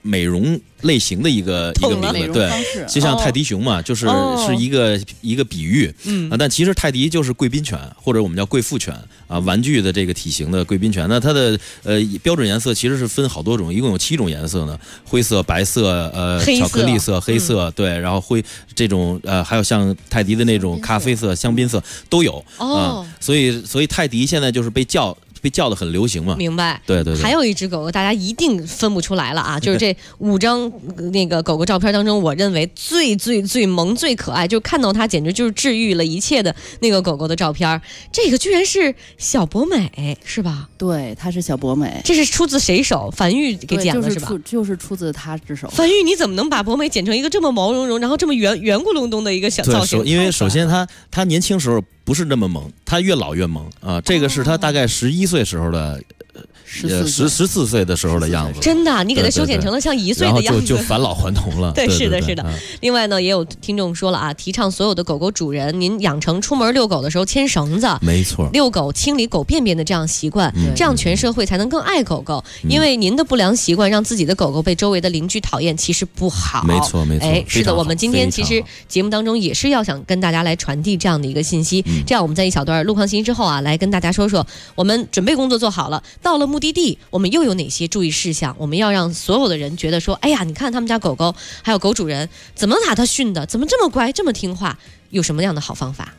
美容类型的一个名字，对，就像泰迪熊嘛，就是是一个比喻，但其实泰迪就是贵宾犬或者我们叫贵妇犬啊，玩具的这个体型的贵宾犬。那它的标准颜色其实是分好多种，一共有7种颜色呢，灰色、白色、巧克力色、黑色，对，然后这种还有像泰迪的那种咖啡色、香槟色都有所以泰迪现在就是被叫的很流行嘛， 明白？ 对。 还有一只狗狗，大家一定分不出来了啊！就是这5张那个狗狗照片当中，我认为最萌、最可爱，就看到它简直就是治愈了一切的那个狗狗的照片。这个居然是小博美，是吧？ 对，它是小博美。 这是出自谁手？樊玉给剪的是吧？ 就是出自他之手。 樊玉，你怎么能把博美剪成一个这么毛茸茸，然后这么圆咕隆咚的一个小造型？ 因为首先他年轻时候不是那么萌，他越老越萌啊。这个是他大概11岁时候的，14岁的时候的样子。 真的，你给他修剪成了像1岁的样子， 然后就返老还童了。 对，是的。另外呢，也有听众说了啊，提倡所有的狗狗主人，您养成出门遛狗的时候牵绳子， 没错， 遛狗清理狗便便的这样习惯，这样全社会才能更爱狗狗。因为您的不良习惯让自己的狗狗被周围的邻居讨厌，其实不好。 没错。 是的，我们今天其实节目当中也是要想跟大家来传递这样的一个信息。这样我们在一小段路况信息之后啊，来跟大家说说我们准备工作做好了，到了目的地我们又有哪些注意事项，我们要让所有的人觉得说，哎呀，你看他们家狗狗还有狗主人怎么把它训的，怎么这么乖这么听话，有什么样的好方法。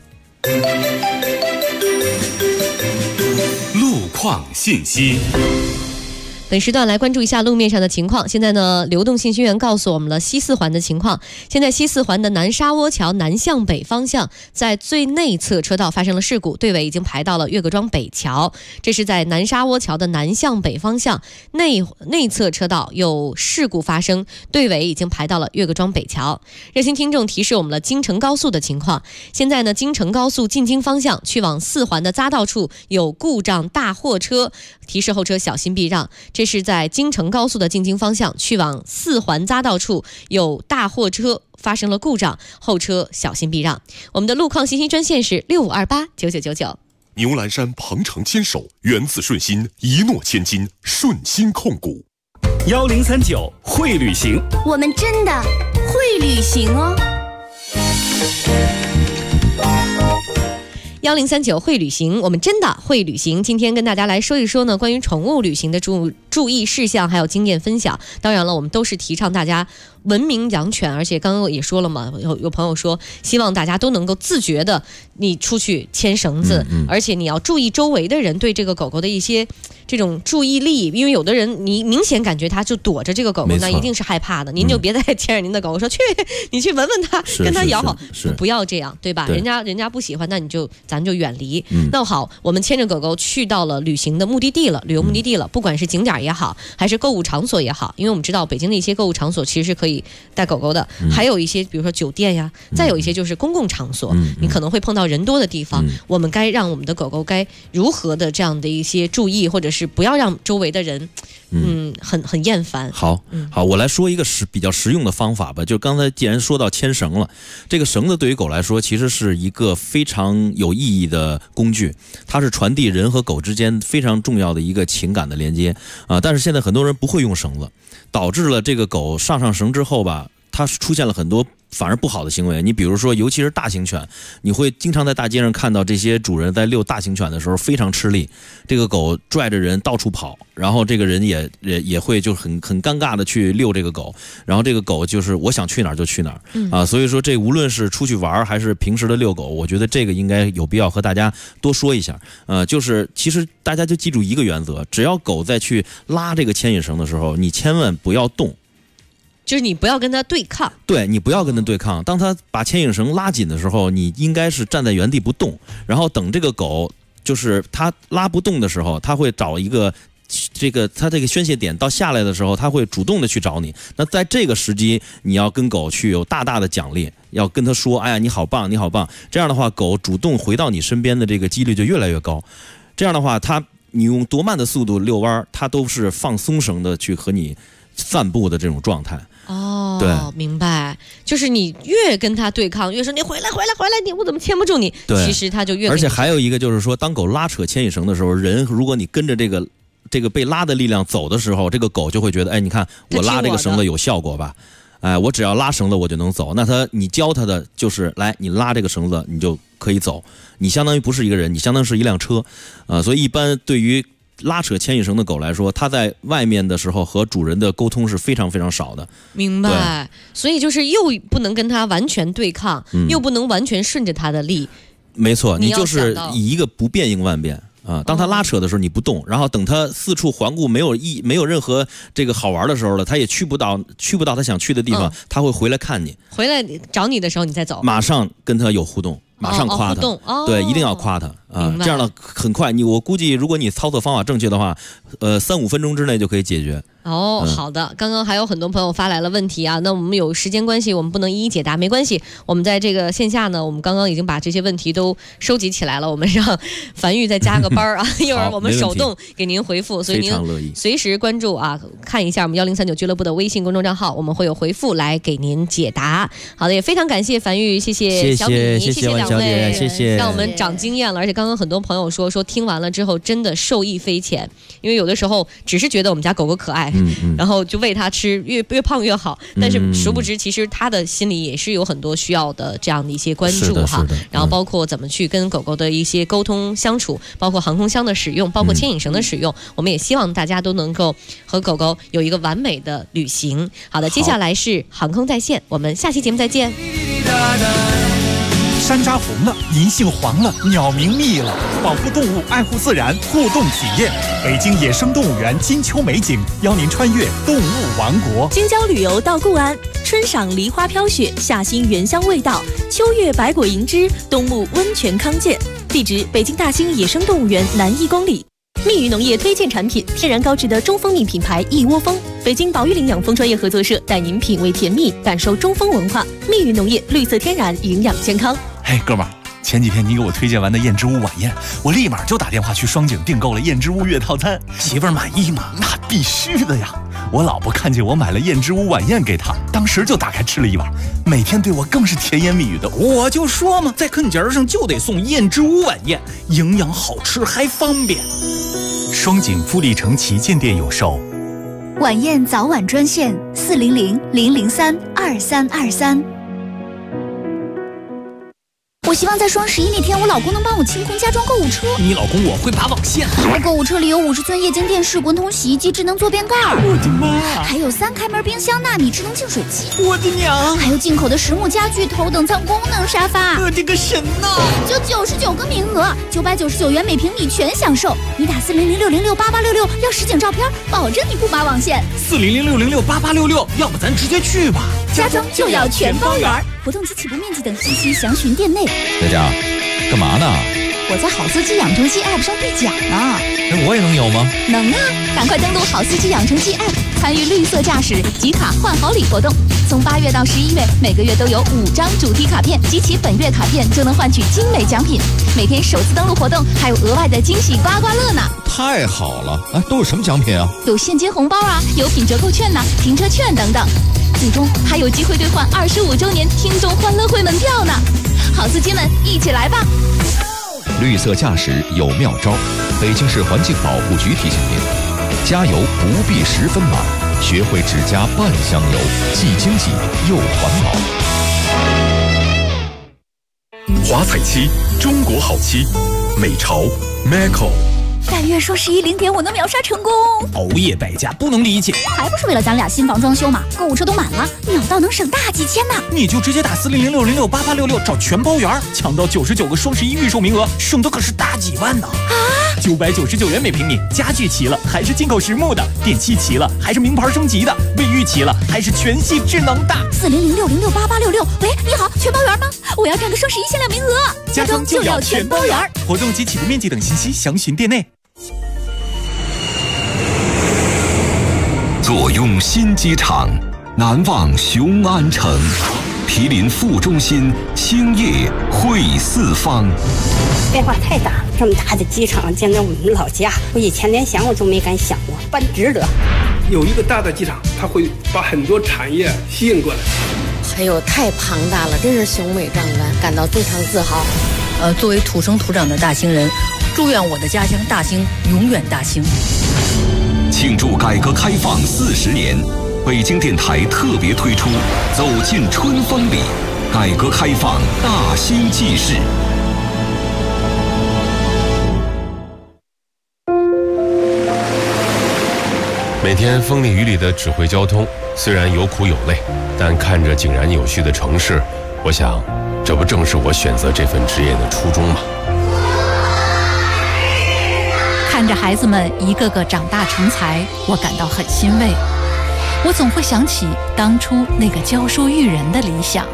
路况信息。 本时段来关注一下路面上的情况。现在呢，流动信息员告诉我们了西四环的情况。现在西四环的南沙窝桥南向北方向，在最内侧车道发生了事故，队尾已经排到了岳各庄北桥。这是在南沙窝桥的南向北方向内侧车道有事故发生，队尾已经排到了岳各庄北桥。热心听众提示我们了京承高速的情况。现在呢，京承高速进京方向去往四环的匝道处有故障大货车，提示后车小心避让。这是在京承高速的进京方向去往四环匝道处有大货车发生了故障，后车小心避让。我们的路况信息专线是65289999。 牛栏山鹏程牵手，源自顺心，一诺千金，顺心控股。 1039会旅行， 我们真的会旅行哦。 1039会旅行，我们真的会旅行。今天跟大家来说一说呢，关于宠物旅行的注意事项，还有经验分享。当然了，我们都是提倡大家文明养犬，而且刚刚也说了嘛，有朋友说希望大家都能够自觉的，你出去牵绳子，而且你要注意周围的人对这个狗狗的一些这种注意力，因为有的人你明显感觉他就躲着这个狗狗，那一定是害怕的。您就别再牵着您的狗狗说去，你去闻闻它，跟它咬好，不要这样，对吧？人家不喜欢，那咱就远离。那好，我们牵着狗狗去到了旅行的目的地了，旅游目的地了，不管是景点也好，还是购物场所也好，因为我们知道北京的一些购物场所其实是可以带狗狗的，还有一些比如说酒店呀，再有一些就是公共场所，你可能会碰到人多的地方，我们该让我们的狗狗该如何的这样的一些注意，或者是不要让周围的人很厌烦。 好，我来说一个比较实用的方法吧。就刚才既然说到牵绳了，这个绳子对于狗来说其实是一个非常有意义的工具，它是传递人和狗之间非常重要的一个情感的连接啊。但是现在很多人不会用绳子，导致了这个狗上绳之后吧，它出现了很多反而不好的行为。你比如说，尤其是大型犬，你会经常在大街上看到这些主人在遛大型犬的时候非常吃力，这个狗拽着人到处跑，然后这个人也会就很尴尬的去遛这个狗，然后这个狗就是我想去哪儿就去哪儿啊。所以说这无论是出去玩还是平时的遛狗，我觉得这个应该有必要和大家多说一下。就是其实大家就记住一个原则，只要狗在去拉这个牵引绳的时候，你千万不要动。 就是你不要跟他对抗， 对，你不要跟他对抗。当他把牵引绳拉紧的时候，你应该是站在原地不动，然后等这个狗就是他拉不动的时候，他会找一个他这个宣泄点到下来的时候，他会主动的去找你。那在这个时机，你要跟狗去有大大的奖励，要跟他说，哎呀，你好棒，你好棒。这样的话，狗主动回到你身边的这个几率就越来越高。这样的话，你用多慢的速度遛弯，它都是放松绳的去和你散步的这种状态。 哦，对，明白，就是你越跟他对抗，越说你回来，我怎么牵不住你？其实他就越。 而且还有一个就是说，当狗拉扯牵引绳的时候，人如果你跟着这个这个被拉的力量走的时候，这个狗就会觉得，哎，你看我拉这个绳子有效果吧？哎，我只要拉绳子我就能走。那你教它的就是来，你拉这个绳子你就可以走。你相当于不是一个人，你相当于是一辆车，所以一般对于拉扯牵引绳的狗来说，它在外面的时候和主人的沟通是非常非常少的。 明白。所以就是又不能跟它完全对抗，又不能完全顺着它的力。 没错，你就是以一个不变应万变。当他拉扯的时候你不动，然后等他四处环顾没有任何这个好玩的时候了，他也去不到他想去的地方，他会回来看你， 回来找你的时候你再走， 马上跟他有互动，马上夸他，对，一定要夸他这样的很快。我估计如果你操作方法正确的话，3-5分钟之内就可以解决。 好的。刚刚还有很多朋友发来了问题啊，那我们有时间关系，我们不能一一解答，没关系。我们在这个线下呢，我们刚刚已经把这些问题都收集起来了，我们让樊玉再加个班啊，一会儿我们手动给您回复，所以您随时关注啊，看一下我们1039俱乐部的微信公众账号，我们会有回复来给您解答。好的，也非常感谢樊玉，谢谢小米，谢谢两位， 谢谢， 让我们长经验了。而且刚刚很多朋友说听完了之后真的受益匪浅，因为有的时候只是觉得我们家狗狗可爱。然后就喂它吃，越胖越好，但是殊不知其实它的心里也是有很多需要的这样的一些关注哈。然后包括怎么去跟狗狗的一些沟通相处，包括航空箱的使用，包括牵引绳的使用，我们也希望大家都能够和狗狗有一个完美的旅行。好的，接下来是航空在线，我们下期节目再见。 山楂红了，银杏黄了，鸟鸣密了，保护动物，爱护自然，互动体验。北京野生动物园金秋美景，邀您穿越动物王国。 京郊旅游到固安，春赏梨花飘雪，夏欣原香味道，秋月百果银枝，冬沐温泉康健。地址：北京大兴野生动物园南1公里。蜜语农业推荐产品：天然高质的中蜂蜜品牌一窝蜂。北京保育领养蜂专业合作社带您品味甜蜜，感受中蜂文化。蜜语农业，绿色天然，营养健康。 嘿，哥们儿，前几天你给我推荐完的燕之屋晚宴，我立马就打电话去双井订购了燕之屋月套餐。媳妇儿满意吗？那必须的呀！我老婆看见我买了燕之屋晚宴给她，当时就打开吃了一碗，每天对我更是甜言蜜语的。我就说嘛，在坑节上就得送燕之屋晚宴，营养好吃还方便。双井富力城旗舰店有售。 晚宴早晚专线400-003-2323。我希望在双11那天，我老公能帮我清空家装购物车。 你老公我会拔网线。 我购物车里有50寸液晶电视、滚筒洗衣机、智能坐便盖。 我的妈！ 还有3开门冰箱、纳米智能净水器。 我的娘！ 还有进口的实木家具、头等舱功能沙发。 我的个神呐！ 就99个名额，999元每平米全享受。你打400-606-8866要实景照片，保证你不拔网线。 400-606-8866，要不咱直接去吧。 家装就要全包圆。活动及起步面积等信息详询店内。 在家干嘛呢？ 我在好司机养成记 App 上兑奖呢。 我也能有吗？ 能啊！赶快登录好司机养成记 App， 参与绿色驾驶集卡换好礼活动。从8月到11月，每个月都有5张主题卡片，集齐本月卡片就能换取精美奖品。每天首次登录活动还有额外的惊喜刮刮乐呢！ 太好了！都有什么奖品啊？ 有现金红包啊，有品折扣券呐，停车券等等。最终还有机会兑换25周年听众欢乐会门票呢！好司机们，一起来吧！ 绿色驾驶有妙招，北京市环境保护局提醒您：加油不必10分满，学会只加半箱油，既经济又环保。 华彩期，中国好期，美潮 Macau。 但愿双110点我能秒杀成功！ 熬夜败家不能理解， 还不是为了咱俩新房装修嘛？购物车都满了，秒到能省大几千呢！ 你就直接打400-606-8866找全包圆，抢到99个双11预售名额，省的可是大几万呢！999元每平米，家具齐了还是进口实木的，电器齐了还是名牌升级的，卫浴齐了还是全系智能的。 400-606-8866，喂，你好，全包圆吗？我要占个双11限量名额， 家装就要全包圆。活动及起步面积等信息详询店内。 坐拥新机场，难忘雄安城，毗邻副中心，兴业汇四方。 变化太大，这么大的机场，简直我们老家，我以前连想我都没敢想过，办值得。 有一个大的机场，它会把很多产业吸引过来。 还有太庞大了，真是雄伟壮观，感到非常自豪。 作为土生土长的大兴人， 祝愿我的家乡大兴永远大兴。 庆祝改革开放40年，北京电台特别推出《走进春风里》，改革开放大兴纪事。 每天风里雨里的指挥交通，虽然有苦有累，但看着井然有序的城市，我想，这不正是我选择这份职业的初衷吗？ 看着孩子们一个个长大成才，我感到很欣慰。我总会想起当初那个教书育人的理想。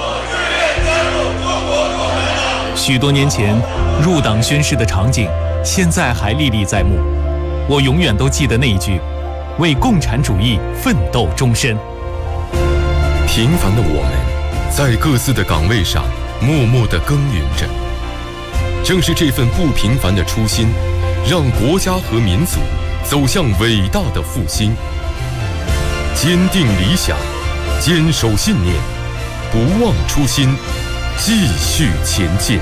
许多年前入党宣誓的场景，现在还历历在目。我永远都记得那一句：为共产主义奋斗终身。 平凡的我们，在各自的岗位上默默地耕耘着。正是这份不平凡的初心，让国家和民族走向伟大的复兴。坚定理想，坚守信念，不忘初心，继续前进。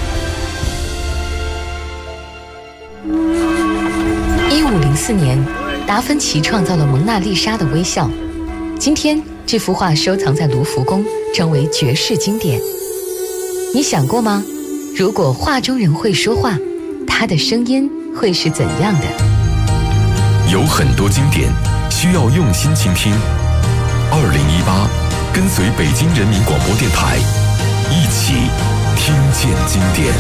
1504年，达芬奇创造了蒙娜丽莎的微笑。今天，这幅画收藏在卢浮宫，成为绝世经典。你想过吗？如果画中人会说话，他的声音会是怎样的？ 有很多经典需要用心倾听。2018，跟随北京人民广播电台，一起听见经典。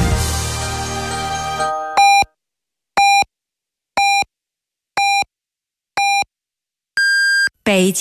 北京。